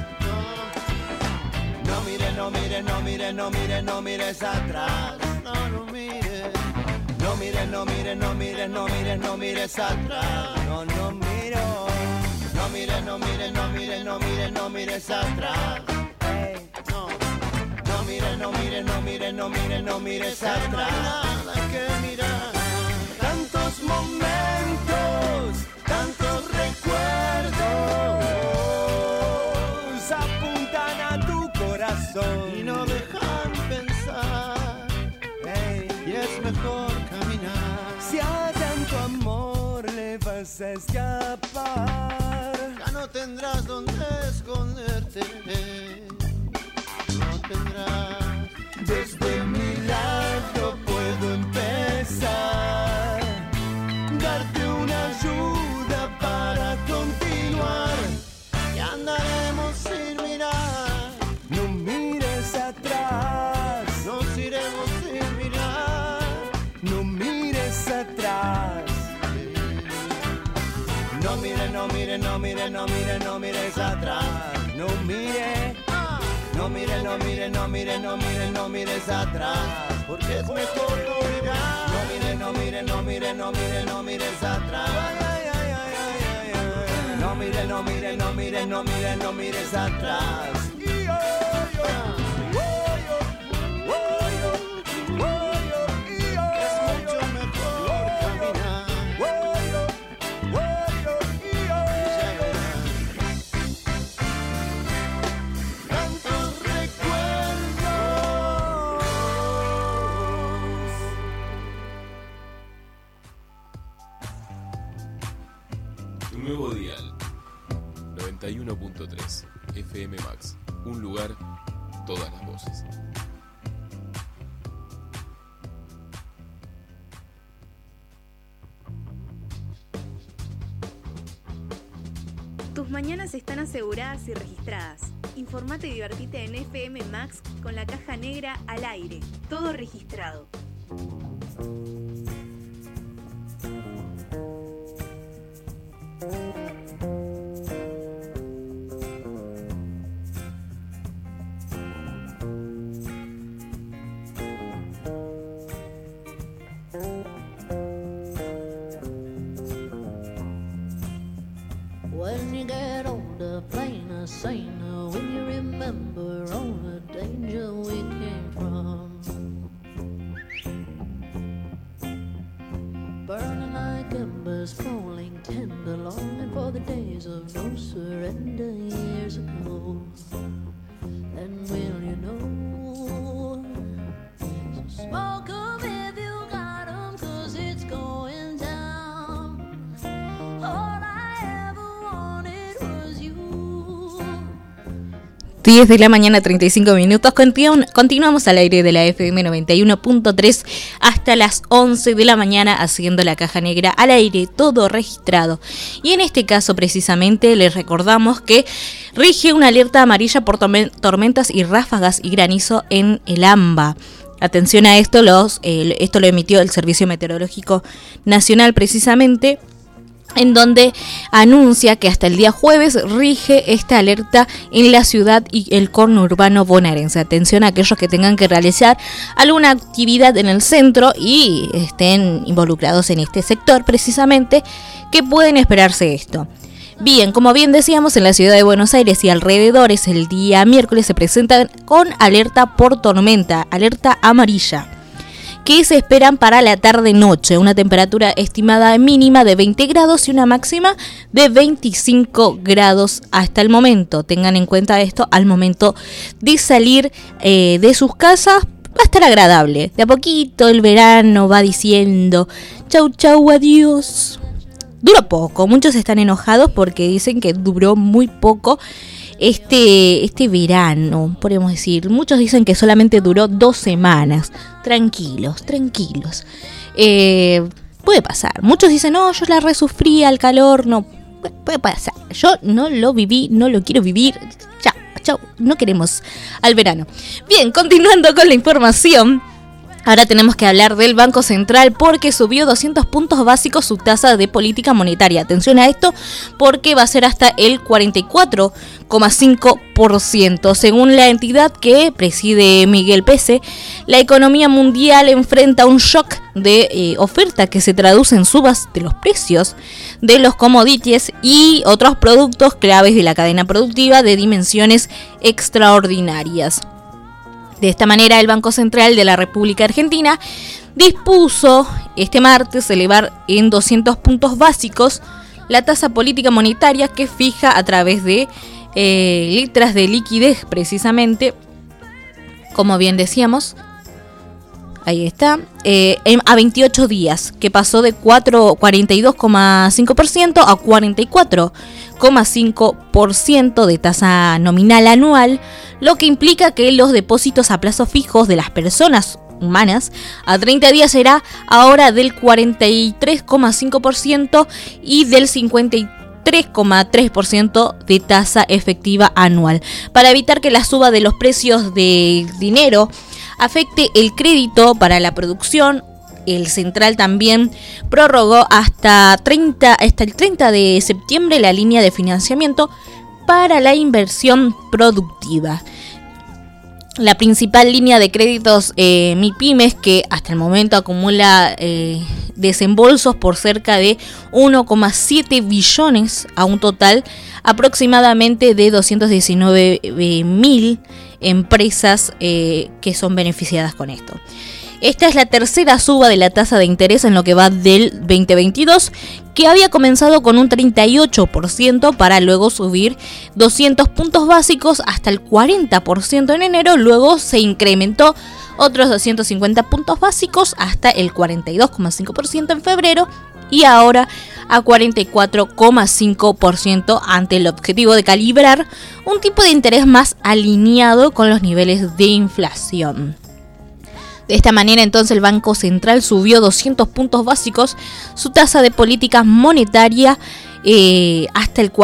No mires, no mires, no mires, no mires, no mires atrás. No, no mires. No mires, no mires, no mires, no mires, no mires atrás. No, no miro. No mires, no mires, no mires, no mires, no mires atrás. Ey. No. No mires, no mires, no mires, no mires, no mires atrás. No hay nada que mirar. Tantos momentos, tantos recuerdos apuntan a tu corazón Y no dejan pensar. Ey. Y es mejor caminar. Si a tanto amor vas a escapar. Ya no tendrás donde esconderte. No tendrás. Desde mi lado puedo empezar, darte una ayuda para continuar. Y andaremos sin mirar. No mires atrás. Nos iremos sin mirar. No mires atrás. No mires, no mires, no mires, no mires, no mires atrás. No mires. No mires, no mires, no mires, no mires, no mires atrás. Porque es mejor no mirar. No mires, no mires, no mires, no mires, no mires atrás. No mires, no mires, no mires, no mires, no mires atrás. Nuevo dial 91.3 FM Max. Un lugar, todas las voces. Tus mañanas están aseguradas y registradas. Informate y divertite en FM Max con la caja negra al aire. Todo registrado. When you get older, plainer, saner, when you remember all the danger we came from. Burning like embers, falling tender, longing for the days of no surrender years ago. And will you know? So smoke 'em if you got 'em, 'cause it's going down. All I ever wanted was you. 10 de la mañana, 35 minutos. Continuamos al aire de la FM 91.3 hasta las 11 de la mañana haciendo la caja negra al aire, todo registrado. Y en este caso precisamente les recordamos que rige una alerta amarilla por tormentas y ráfagas y granizo en el AMBA. Atención a esto, esto lo emitió el Servicio Meteorológico Nacional precisamente, en donde anuncia que hasta el día jueves rige esta alerta en la ciudad y el conurbano bonaerense. Atención a aquellos que tengan que realizar alguna actividad en el centro y estén involucrados en este sector precisamente, que pueden esperarse esto. Bien, como bien decíamos, en la ciudad de Buenos Aires y alrededores el día miércoles se presentan con alerta por tormenta, alerta amarilla, que se esperan para la tarde-noche, una temperatura estimada mínima de 20 grados y una máxima de 25 grados hasta el momento. Tengan en cuenta esto al momento de salir de sus casas. Va a estar agradable. De a poquito el verano va diciendo chau chau, adiós. Duró poco, muchos están enojados porque dicen que duró muy poco este verano, podemos decir. Muchos dicen que solamente duró 2 semanas. Tranquilos. Puede pasar. Muchos dicen, no, yo la resufrí al calor. No, puede pasar. Yo no lo viví, no lo quiero vivir. Chao, no queremos al verano. Bien, continuando con la información. Ahora tenemos que hablar del Banco Central porque subió 200 puntos básicos su tasa de política monetaria. Atención a esto porque va a ser hasta el 44,5%. Según la entidad que preside Miguel Pese, la economía mundial enfrenta un shock de oferta que se traduce en subas de los precios de los commodities y otros productos claves de la cadena productiva de dimensiones extraordinarias. De esta manera, el Banco Central de la República Argentina dispuso este martes elevar en 200 puntos básicos la tasa política monetaria que fija a través de letras de liquidez, precisamente, como bien decíamos. ahí está, a 28 días, que pasó de 42,5% a 44,5% de tasa nominal anual, lo que implica que los depósitos a plazo fijos de las personas humanas a 30 días será ahora del 43,5% y del 53,3% de tasa efectiva anual, para evitar que la suba de los precios del dinero afecte el crédito para la producción. El Central también prorrogó hasta el 30 de septiembre la línea de financiamiento para la inversión productiva. La principal línea de créditos MIPYMES, que hasta el momento acumula desembolsos por cerca de 1,7 billones a un total aproximadamente de 219.000 empresas que son beneficiadas con esto. Esta es la tercera suba de la tasa de interés en lo que va del 2022, que había comenzado con un 38% para luego subir 200 puntos básicos hasta el 40% en enero, luego se incrementó otros 250 puntos básicos hasta el 42,5% en febrero y ahora a 44,5% ante el objetivo de calibrar un tipo de interés más alineado con los niveles de inflación. De esta manera, entonces, el Banco Central subió 200 puntos básicos su tasa de política monetaria hasta el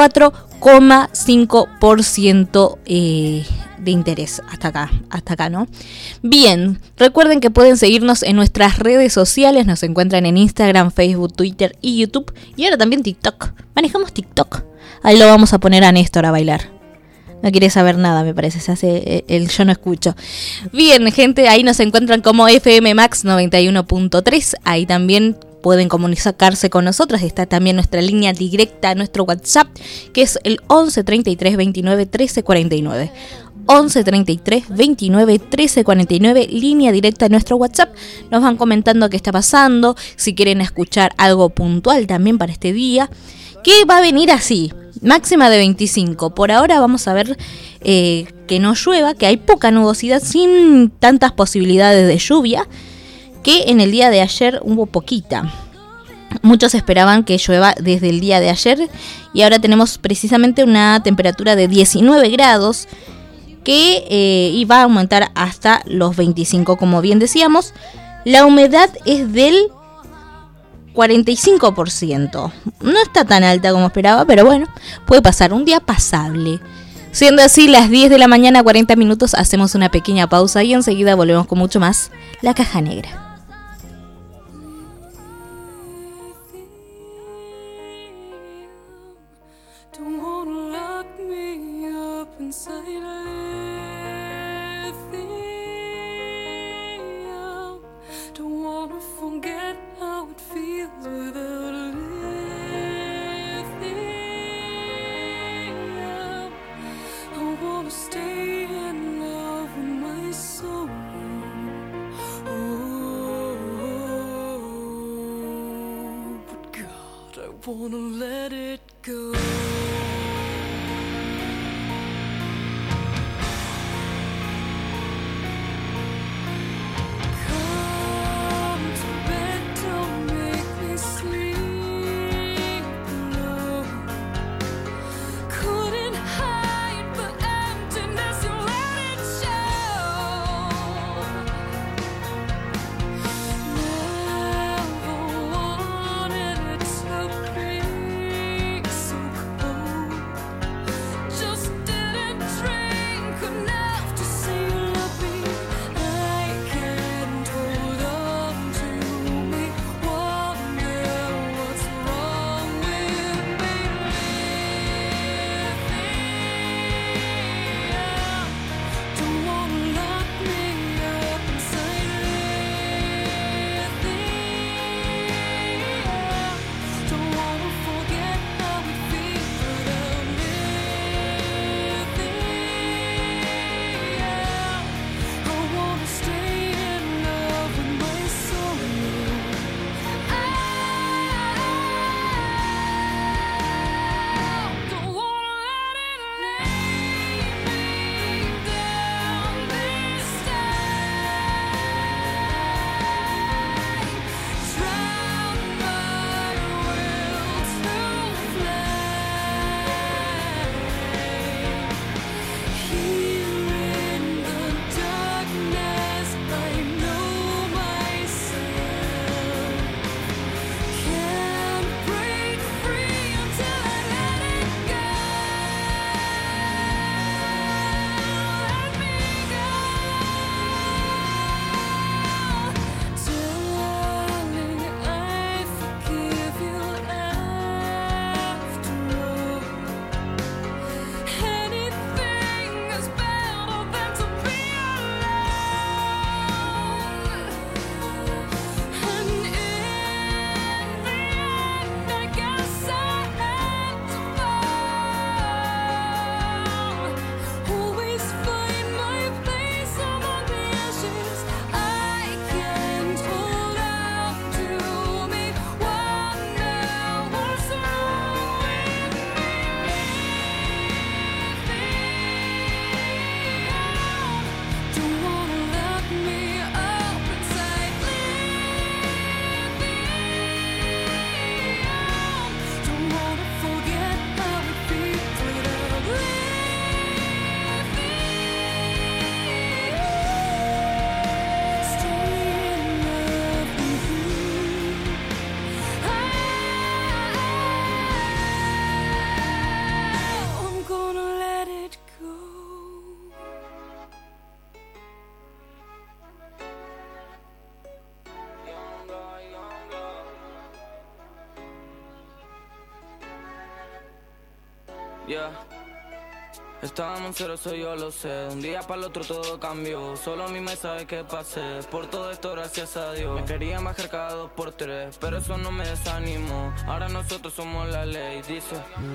44,5% de interés. Hasta acá, ¿no? Bien, recuerden que pueden seguirnos en nuestras redes sociales. Nos encuentran en Instagram, Facebook, Twitter y YouTube. Y ahora también TikTok. Manejamos TikTok. Ahí lo vamos a poner a Néstor a bailar. No quiere saber nada, me parece, se hace el yo no escucho. Bien, gente, ahí nos encuentran como FM Max 91.3. Ahí también pueden comunicarse con nosotros. Está también nuestra línea directa, nuestro WhatsApp, que es el 11 33 29 13 49. 11 33 29 13 49, línea directa de nuestro WhatsApp. Nos van comentando qué está pasando, si quieren escuchar algo puntual también para este día, que va a venir así. Máxima de 25. Por ahora vamos a ver que no llueva, que hay poca nubosidad sin tantas posibilidades de lluvia, que en el día de ayer hubo poquita. Muchos esperaban que llueva desde el día de ayer y ahora tenemos precisamente una temperatura de 19 grados que iba a aumentar hasta los 25, como bien decíamos. La humedad es del 45%. No está tan alta como esperaba, pero bueno, puede pasar un día pasable. Siendo así, las 10 de la mañana, 40 minutos, hacemos una pequeña pausa y enseguida volvemos con mucho más La Caja Negra. Wanna let it go. Come to bed, don't make me sleep alone. Couldn't hide the emptiness and let it show. Never wanted it to be so cold. Yeah. Estábamos en cero, eso yo lo sé. Un día para el otro todo cambió. Solo a mí me sabe qué pasé. Por todo esto gracias a Dios. Me querían bajar cada 2x3, pero eso no me desanimó. Ahora nosotros somos la ley. Dice,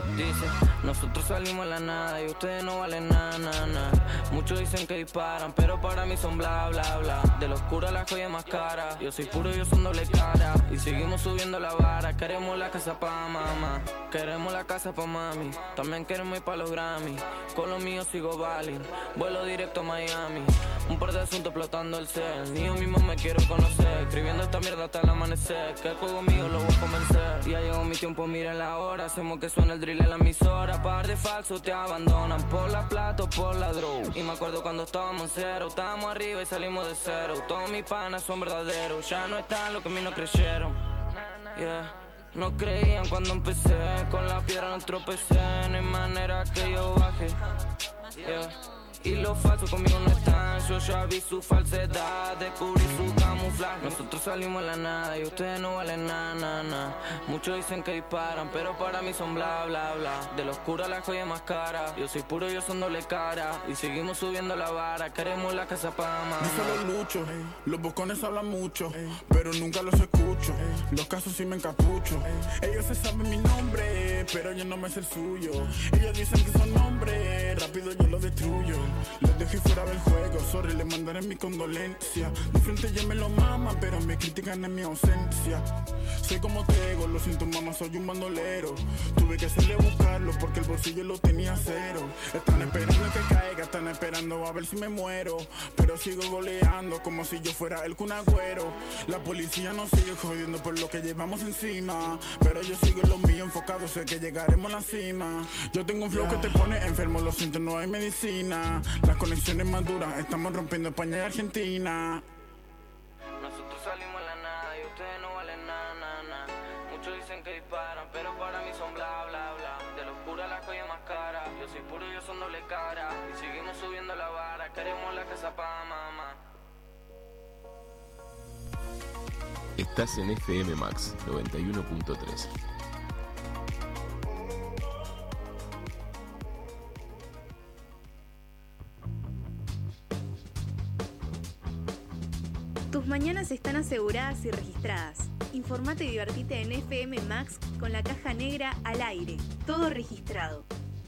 nosotros salimos a la nada y ustedes no valen nada, nada, nada. Muchos dicen que disparan, pero para mí son bla, bla, bla. De la oscura la joya más cara. Yo soy puro, yo son doble cara. Y seguimos subiendo la vara. Queremos la casa pa' mamá, queremos la casa pa' mami. También queremos ir pa' los Grammy. Con lo mío sigo balling, vuelo directo a Miami. Un par de asuntos explotando el cel. Ni yo mismo me quiero conocer. Escribiendo esta mierda hasta el amanecer. Que el juego mío lo voy a convencer. Ya llegó mi tiempo, miren la hora. Hacemos que suene el drill en la emisora. Par de falsos te abandonan por la plata o por la droga. Y me acuerdo cuando estábamos en cero. Estábamos arriba y salimos de cero. Todos mis panas son verdaderos. Ya no están los que a mí no creyeron. Yeah. No creían cuando empecé, con la piedra no tropecé, no hay manera que yo baje. Yeah. Y los falsos conmigo no están, yo ya vi su falsedad, descubrí su camuflaje. Nosotros salimos a la nada y ustedes no valen nada, nada, nada. Muchos dicen que disparan, pero para mí son bla, bla, bla. De la oscura la joya más cara, yo soy puro, yo son doble cara. Y seguimos subiendo la vara, queremos la casa pa' mamá. Dice los luchos, los bocones hablan mucho, pero nunca los escucho. Los casos sí me encapucho. Ellos se saben mi nombre, pero yo no me sé el suyo. Ellos dicen que son hombres, rápido yo los destruyo. Los dejé fuera del juego, sorry, le mandaré mi condolencia. De frente ya me lo maman, pero me critican en mi ausencia. Soy como Tego, lo siento mamá, soy un bandolero. Tuve que hacerle buscarlo porque el bolsillo lo tenía cero. Están esperando que caiga, están esperando a ver si me muero. Pero sigo goleando como si yo fuera el Kun Agüero. La policía nos sigue jodiendo por lo que llevamos encima, pero yo sigo en lo mío enfocado, sé que llegaremos a la cima. Yo tengo un flow que te pone enfermo, lo siento, no hay medicina. Las conexiones más duras, estamos rompiendo España y Argentina. Nosotros salimos a la nada y ustedes no valen nada, nada, nada. Muchos dicen que disparan, pero para mí son bla, bla, bla. De la oscura la joya más cara, yo soy puro, yo son doble cara. Y seguimos subiendo la vara, queremos la casa pa' mamá. Estás en FM Max 91.3. Tus mañanas están aseguradas y registradas. Informate y divertite en FM Max con la caja negra al aire. Todo registrado.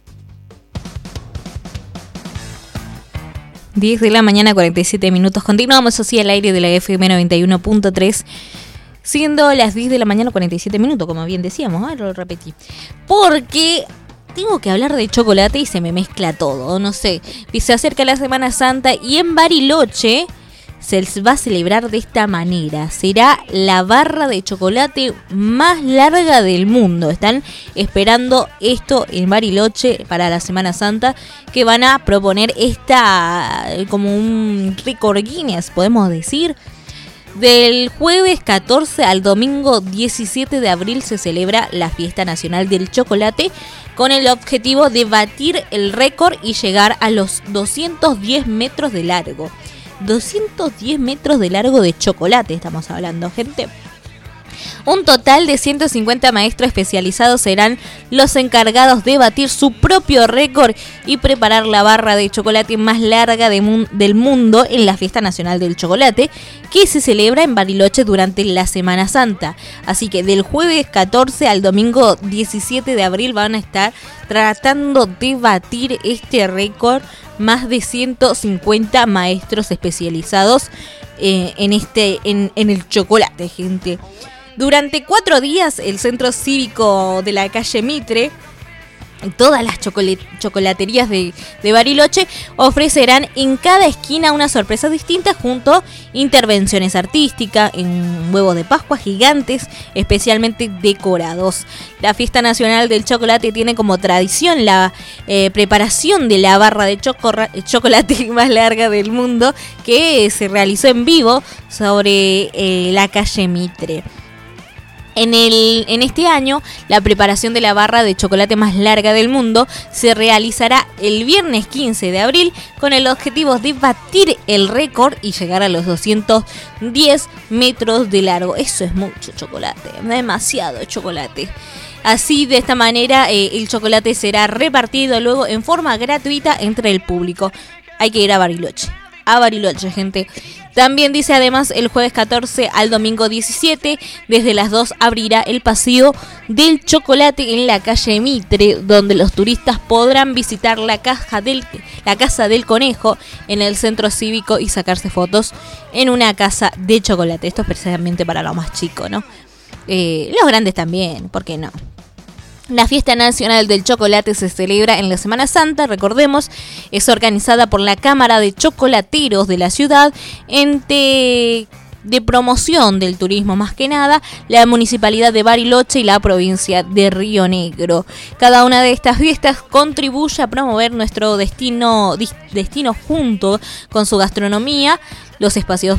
10 de la mañana, 47 minutos. Continuamos así al aire de la FM 91.3. Siendo las 10 de la mañana, 47 minutos, como bien decíamos. Lo repetí. Porque tengo que hablar de chocolate y se me mezcla todo. No sé. Se acerca la Semana Santa y en Bariloche se va a celebrar de esta manera. Será la barra de chocolate más larga del mundo. Están esperando esto en Bariloche para la Semana Santa, que van a proponer esta como un récord Guinness, podemos decir. Del jueves 14 al domingo 17 de abril se celebra la Fiesta Nacional del Chocolate con el objetivo de batir el récord y llegar a los 210 metros de largo. 210 metros de largo de chocolate estamos hablando, gente. Un total de 150 maestros especializados serán los encargados de batir su propio récord y preparar la barra de chocolate más larga del mundo en la Fiesta Nacional del Chocolate, que se celebra en Bariloche durante la Semana Santa. Así que del jueves 14 al domingo 17 de abril van a estar tratando de batir este récord más de 150 maestros especializados en el chocolate, gente. Durante 4 días, el Centro Cívico de la calle Mitre, todas las chocolaterías de Bariloche ofrecerán en cada esquina una sorpresa distinta junto a intervenciones artísticas en huevos de Pascua gigantes especialmente decorados. La Fiesta Nacional del Chocolate tiene como tradición la preparación de la barra de chocolate más larga del mundo, que se realizó en vivo sobre la calle Mitre. En este año, la preparación de la barra de chocolate más larga del mundo se realizará el viernes 15 de abril con el objetivo de batir el récord y llegar a los 210 metros de largo. Eso es mucho chocolate, demasiado chocolate. Así, de esta manera, el chocolate será repartido luego en forma gratuita entre el público. Hay que ir a Bariloche. A Bariloche, gente. También dice, además, el jueves 14 al domingo 17, desde las 2 abrirá el paseo del chocolate en la calle Mitre, donde los turistas podrán visitar la Casa del Conejo en el centro cívico y sacarse fotos en una casa de chocolate. Esto es precisamente para lo más chico, ¿no? Los grandes también, ¿por qué no? La Fiesta Nacional del Chocolate se celebra en la Semana Santa, recordemos, es organizada por la Cámara de Chocolateros de la ciudad, ente de promoción del turismo más que nada, la Municipalidad de Bariloche y la provincia de Río Negro. Cada una de estas fiestas contribuye a promover nuestro destino junto con su gastronomía, los espacios,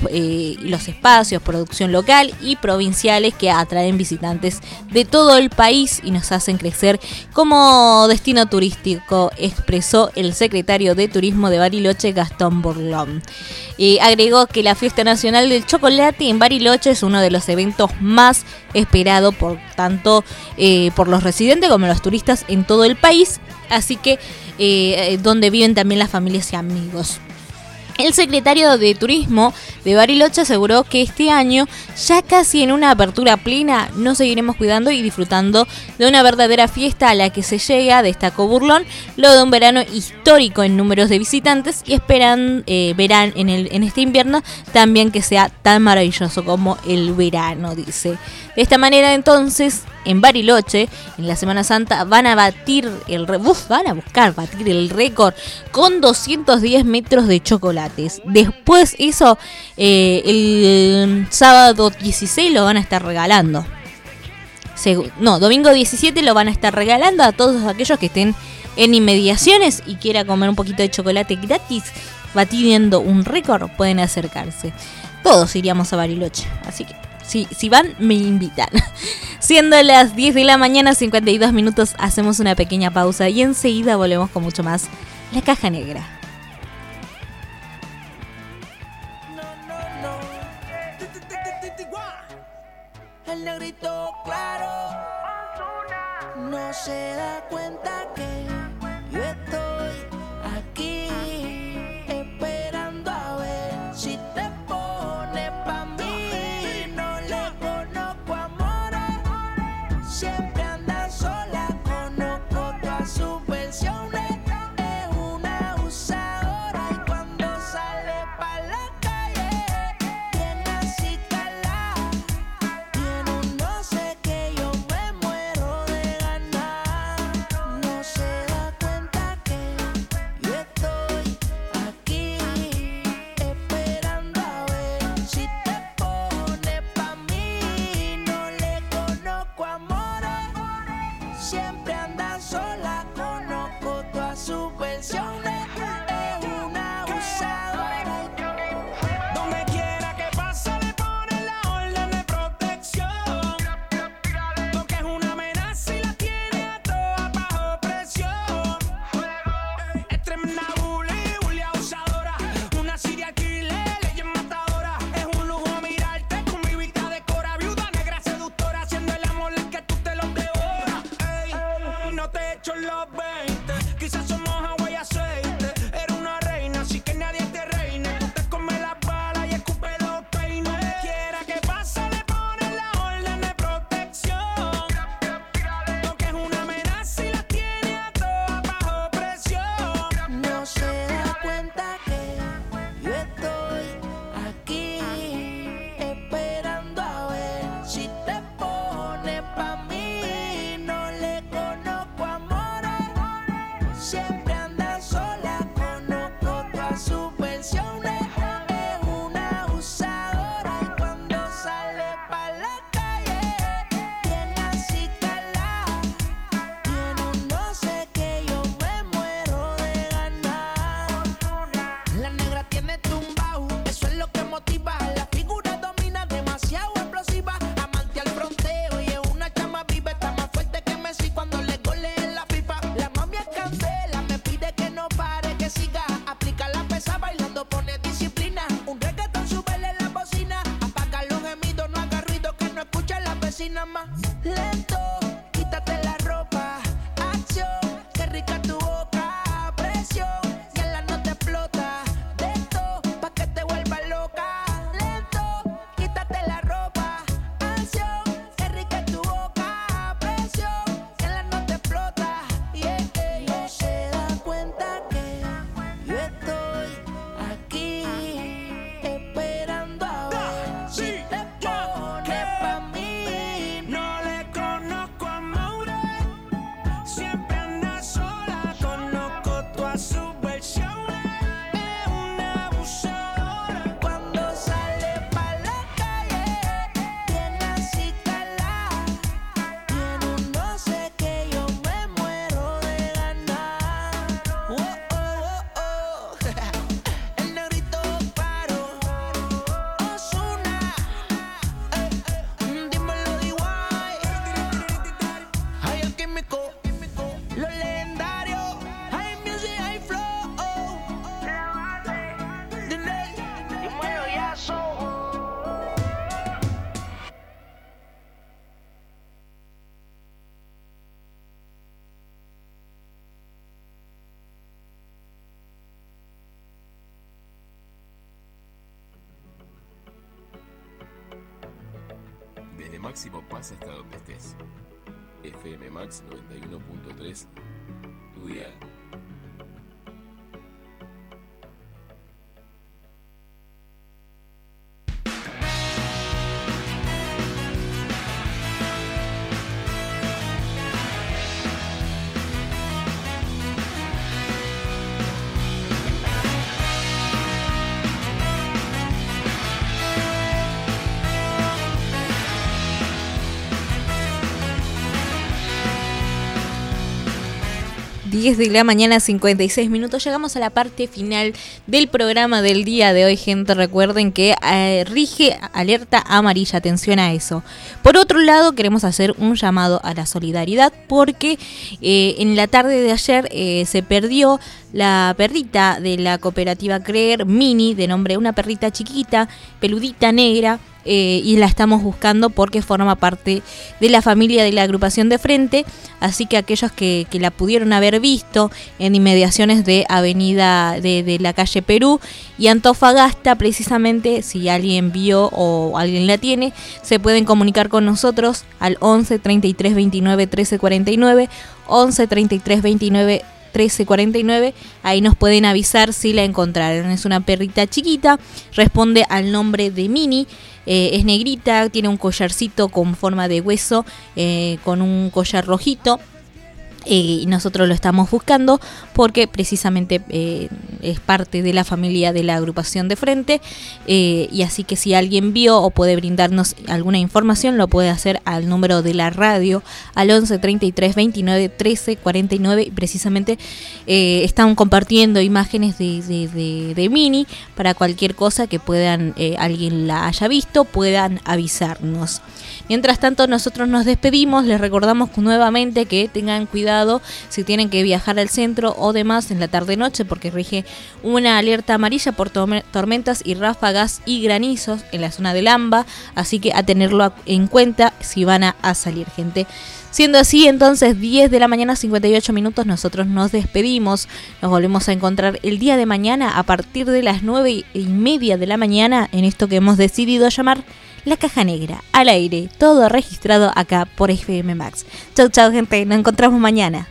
producción local y provinciales que atraen visitantes de todo el país y nos hacen crecer como destino turístico, expresó el secretario de Turismo de Bariloche, Gastón Borlón. Agregó que la Fiesta Nacional del Chocolate en Bariloche es uno de los eventos más esperados por tanto por los residentes como los turistas en todo el país, así que donde viven también las familias y amigos. El secretario de Turismo de Bariloche aseguró que este año, ya casi en una apertura plena, nos seguiremos cuidando y disfrutando de una verdadera fiesta a la que se llega, destacó Burlón, luego de un verano histórico en números de visitantes y verán en este invierno también que sea tan maravilloso como el verano, dice. De esta manera, entonces, en Bariloche, en la Semana Santa, van a buscar batir el récord con 210 metros de chocolates. Después eso, el sábado 16 lo van a estar regalando. Domingo 17 lo van a estar regalando a todos aquellos que estén en inmediaciones y quiera comer un poquito de chocolate gratis, batiendo un récord, pueden acercarse. Todos iríamos a Bariloche, así que si van, me invitan. Siendo las 10 de la mañana, 52 minutos, hacemos una pequeña pausa y enseguida volvemos con mucho más. La Caja Negra. El negrito claro no se da cuenta que yo estoy aquí esperando a ver si te pone pa' mí. No le conozco amores, siempre anda sola, conozco todas sus versiones. Es una abusadora y cuando sale pa' la calle viene así calada. Tiene un no sé que yo me muero de ganar. No se da cuenta que yo estoy aquí esperando a ver si te pone pa' mí. No le conozco amores, siempre anda sola, conozco todas sus versiones. Es una abusadora. Donde quiera que pase le pone la orden de protección, porque es una amenaza y la tiene a todas bajo presión. Es tremenda bully abusadora, una serial killer, leyes matadora. Es un lujo mirarte con mi vida de cora, viuda negra seductora, haciendo el amor el que tú te lo devoras. Ey, no te echo los 20, quizás somos agua y aceite. Eres una reina, así que nadie te reine. Tú te comes las balas y escupe los peines. Quiera que pase le pone la orden de protección, porque es una amenaza y la tiene a todas bajo presión. No se da cuenta que yo estoy aquí esperando a ver si te pone pa' mí. No le conozco amores, máximo pasa hasta donde estés. FM Max 91.3, tu dial. De la mañana, 56 minutos. Llegamos a la parte final del programa del día de hoy, gente. Recuerden que rige alerta amarilla. Atención a eso. Por otro lado, queremos hacer un llamado a la solidaridad porque en la tarde de ayer se perdió la perrita de la cooperativa Creer, Mini, de nombre, una perrita chiquita, peludita, negra. Y la estamos buscando porque forma parte de la familia de la agrupación de frente, así que aquellos que la pudieron haber visto en inmediaciones de avenida de la calle Perú y Antofagasta, precisamente, si alguien vio o alguien la tiene, se pueden comunicar con nosotros al 11 33 29 13 49, 11 33 29 1349, ahí nos pueden avisar si la encontraron. Es una perrita chiquita, responde al nombre de Mini, es negrita, tiene un collarcito con forma de hueso, con un collar rojito. Y nosotros lo estamos buscando porque precisamente es parte de la familia de la agrupación de frente, y así que si alguien vio o puede brindarnos alguna información lo puede hacer al número de la radio al 11 33 29 13 49, y precisamente están compartiendo imágenes de Mini para cualquier cosa que puedan alguien la haya visto, puedan avisarnos. Mientras tanto, nosotros nos despedimos, les recordamos nuevamente que tengan cuidado si tienen que viajar al centro o demás en la tarde-noche, porque rige una alerta amarilla por tormentas y ráfagas y granizos en la zona del AMBA, así que a tenerlo en cuenta si van a salir, gente. Siendo así, entonces, 10 de la mañana, 58 minutos, nosotros nos despedimos. Nos volvemos a encontrar el día de mañana a partir de las 9:30 de la mañana en esto que hemos decidido llamar La Caja Negra, al aire, todo registrado acá por FM Max. Chau, chau, gente, nos encontramos mañana.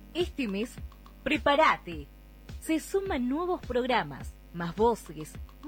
Este mes, prepárate. Se suman nuevos programas, más voces,